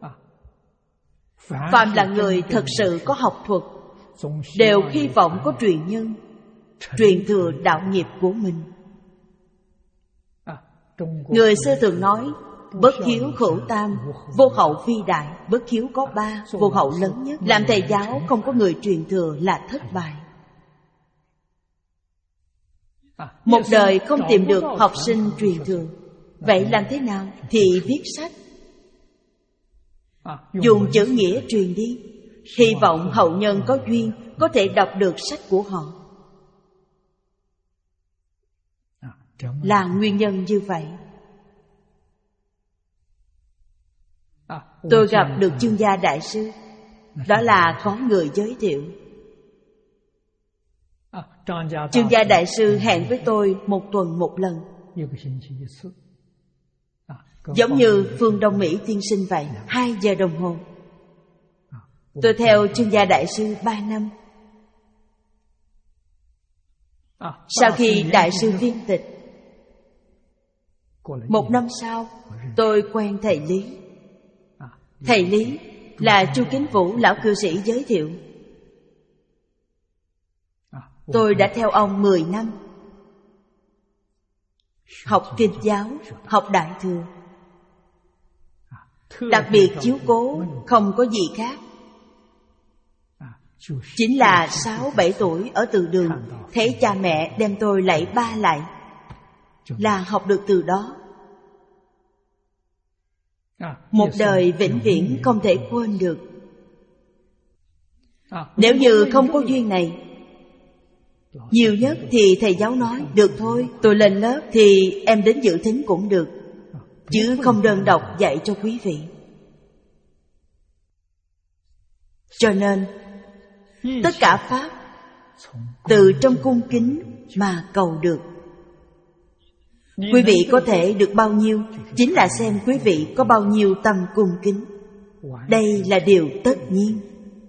Phàm là người thật sự có học thuật, đều hy vọng có truyền nhân, truyền thừa đạo nghiệp của mình. Người xưa thường nói, bất hiếu khẩu tam, vô hậu phi đại. Bất hiếu có ba, vô hậu lớn nhất. Làm thầy giáo không có người truyền thừa là thất bại. Một đời không tìm được học sinh truyền thừa, vậy làm thế nào? Thì viết sách, dùng chữ nghĩa truyền đi, hy vọng hậu nhân có duyên có thể đọc được sách của họ. Là nguyên nhân như vậy. Tôi gặp được Chương Gia Đại Sư. Đó là có người giới thiệu. Chương Gia Đại Sư hẹn với tôi một tuần một lần, giống như Phương Đông Mỹ tiên sinh vậy, hai giờ đồng hồ. Tôi theo Chương Gia Đại Sư ba năm. Sau khi Đại sư viên tịch, một năm sau, tôi quen thầy Lý. Thầy Lý là Chu Kính Vũ lão cư sĩ giới thiệu. Tôi đã theo ông mười năm, học kinh giáo, học Đại Thừa. Đặc biệt chiếu cố, không có gì khác. Chính là sáu bảy tuổi ở từ đường, thấy cha mẹ đem tôi lạy ba lạy, là học được từ đó. Một đời vĩnh viễn không thể quên được. Nếu như không có duyên này, nhiều nhất thì thầy giáo nói, được thôi, tôi lên lớp thì em đến dự thính cũng được, chứ không đơn độc dạy cho quý vị. Cho nên tất cả pháp từ trong cung kính mà cầu được. Quý vị có thể được bao nhiêu chính là xem quý vị có bao nhiêu tâm cung kính. Đây là điều tất nhiên.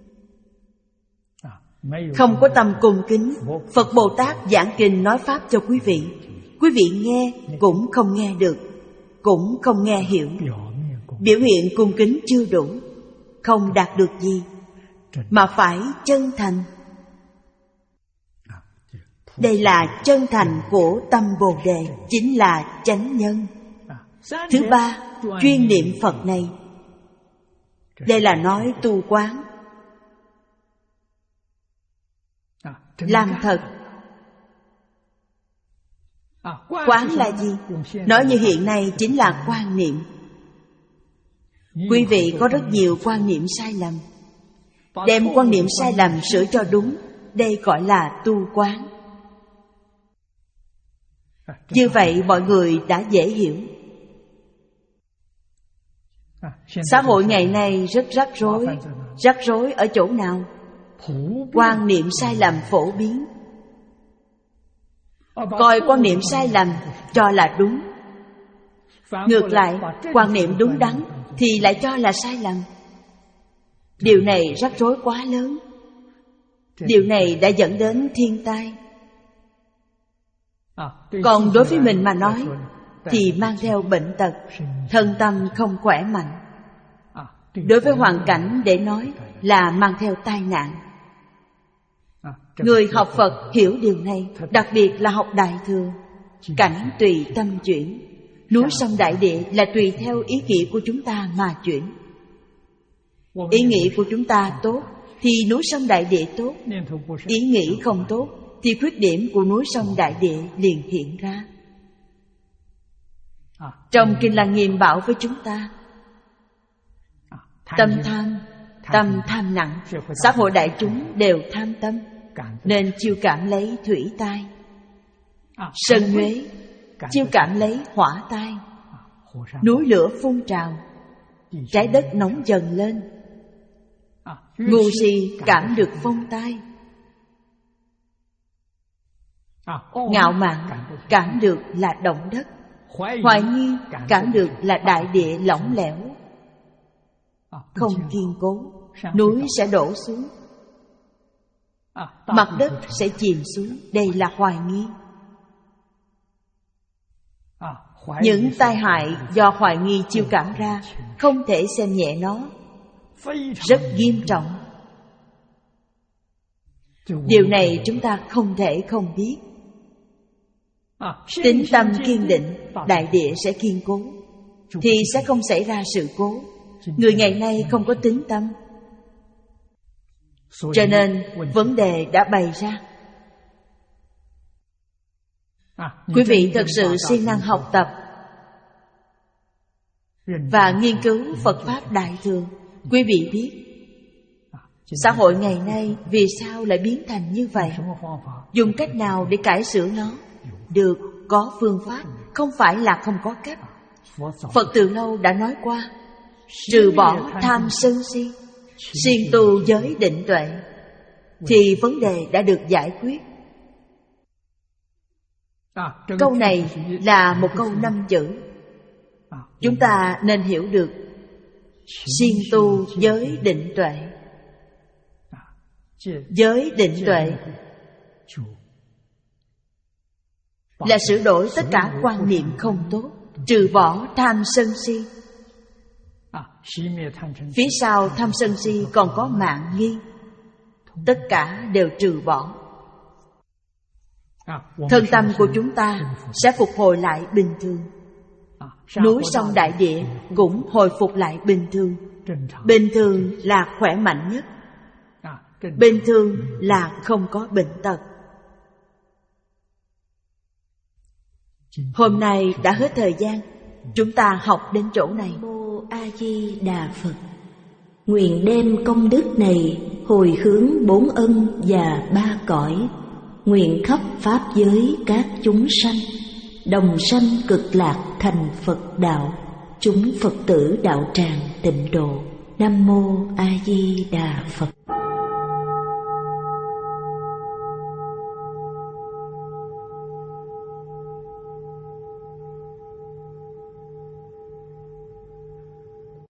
Không có tâm cung kính, Phật Bồ Tát giảng kinh nói pháp cho quý vị, quý vị nghe cũng không nghe được, cũng không nghe hiểu. Biểu hiện cung kính chưa đủ, không đạt được gì, mà phải chân thành. Đây là chân thành của tâm Bồ Đề, chính là chánh nhân. Thứ ba, chuyên niệm Phật này. Đây là nói tu quán, làm thật. Quán là gì? Nói như hiện nay chính là quan niệm. Quý vị có rất nhiều quan niệm sai lầm, đem quan niệm sai lầm sửa cho đúng, đây gọi là tu quán. Như vậy mọi người đã dễ hiểu. Xã hội ngày nay rất rắc rối. Rắc rối ở chỗ nào? Quan niệm sai lầm phổ biến, coi quan niệm sai lầm cho là đúng, ngược lại quan niệm đúng đắn thì lại cho là sai lầm. Điều này rắc rối quá lớn. Điều này đã dẫn đến thiên tai. Còn đối với mình mà nói thì mang theo bệnh tật, thân tâm không khỏe mạnh. Đối với hoàn cảnh để nói là mang theo tai nạn. Người học Phật hiểu điều này, đặc biệt là học Đại Thừa. Cảnh tùy tâm chuyển, núi sông đại địa là tùy theo ý nghĩ của chúng ta mà chuyển. Ý nghĩ của chúng ta tốt thì núi sông đại địa tốt, ý nghĩ không tốt thì khuyết điểm của núi sông đại địa liền hiện ra. Trong Kinh Lăng Nghiêm bảo với chúng ta, tâm tham, tâm tham nặng. Xã hội đại chúng đều tham tâm, nên chiêu cảm lấy thủy tai. Sân nhuế chiêu cảm lấy hỏa tai. Núi lửa phun trào, trái đất nóng dần lên. Ngu si cảm được phong tai. Ngạo mạn cảm được là động đất. Hoài nghi cảm được là đại địa lỏng lẻo, không kiên cố. Núi sẽ đổ xuống, mặt đất sẽ chìm xuống. Đây là hoài nghi. Những tai hại do hoài nghi chiêu cảm ra không thể xem nhẹ nó, rất nghiêm trọng. Điều này chúng ta không thể không biết. Tín tâm kiên định, đại địa sẽ kiên cố, thì sẽ không xảy ra sự cố. Người ngày nay không có tín tâm, cho nên vấn đề đã bày ra. Quý vị thật sự siêng năng học tập và nghiên cứu Phật Pháp Đại Thừa, quý vị biết xã hội ngày nay vì sao lại biến thành như vậy, dùng cách nào để cải sửa nó. Được, có phương pháp, không phải là không có cách. Phật từ lâu đã nói qua, trừ bỏ tham sân si, siêng tu giới định tuệ, thì vấn đề đã được giải quyết. Câu này là một câu năm chữ. Chúng ta nên hiểu được siêng tu giới định tuệ. Giới định tuệ là sửa đổi tất cả quan niệm không tốt, trừ bỏ tham sân si. Phía sau tham sân si còn có mạn nghi, tất cả đều trừ bỏ. Thân tâm của chúng ta sẽ phục hồi lại bình thường. Núi sông đại địa cũng hồi phục lại bình thường. Bình thường là khỏe mạnh nhất. Bình thường là không có bệnh tật. Hôm nay đã hết thời gian, chúng ta học đến chỗ này. Mô A Di Đà Phật. Nguyện đem công đức này hồi hướng bốn ân và ba cõi, nguyện khắp pháp giới các chúng sanh đồng sanh cực lạc thành Phật đạo, chúng Phật tử đạo tràng tịnh độ. Nam mô A Di Đà Phật.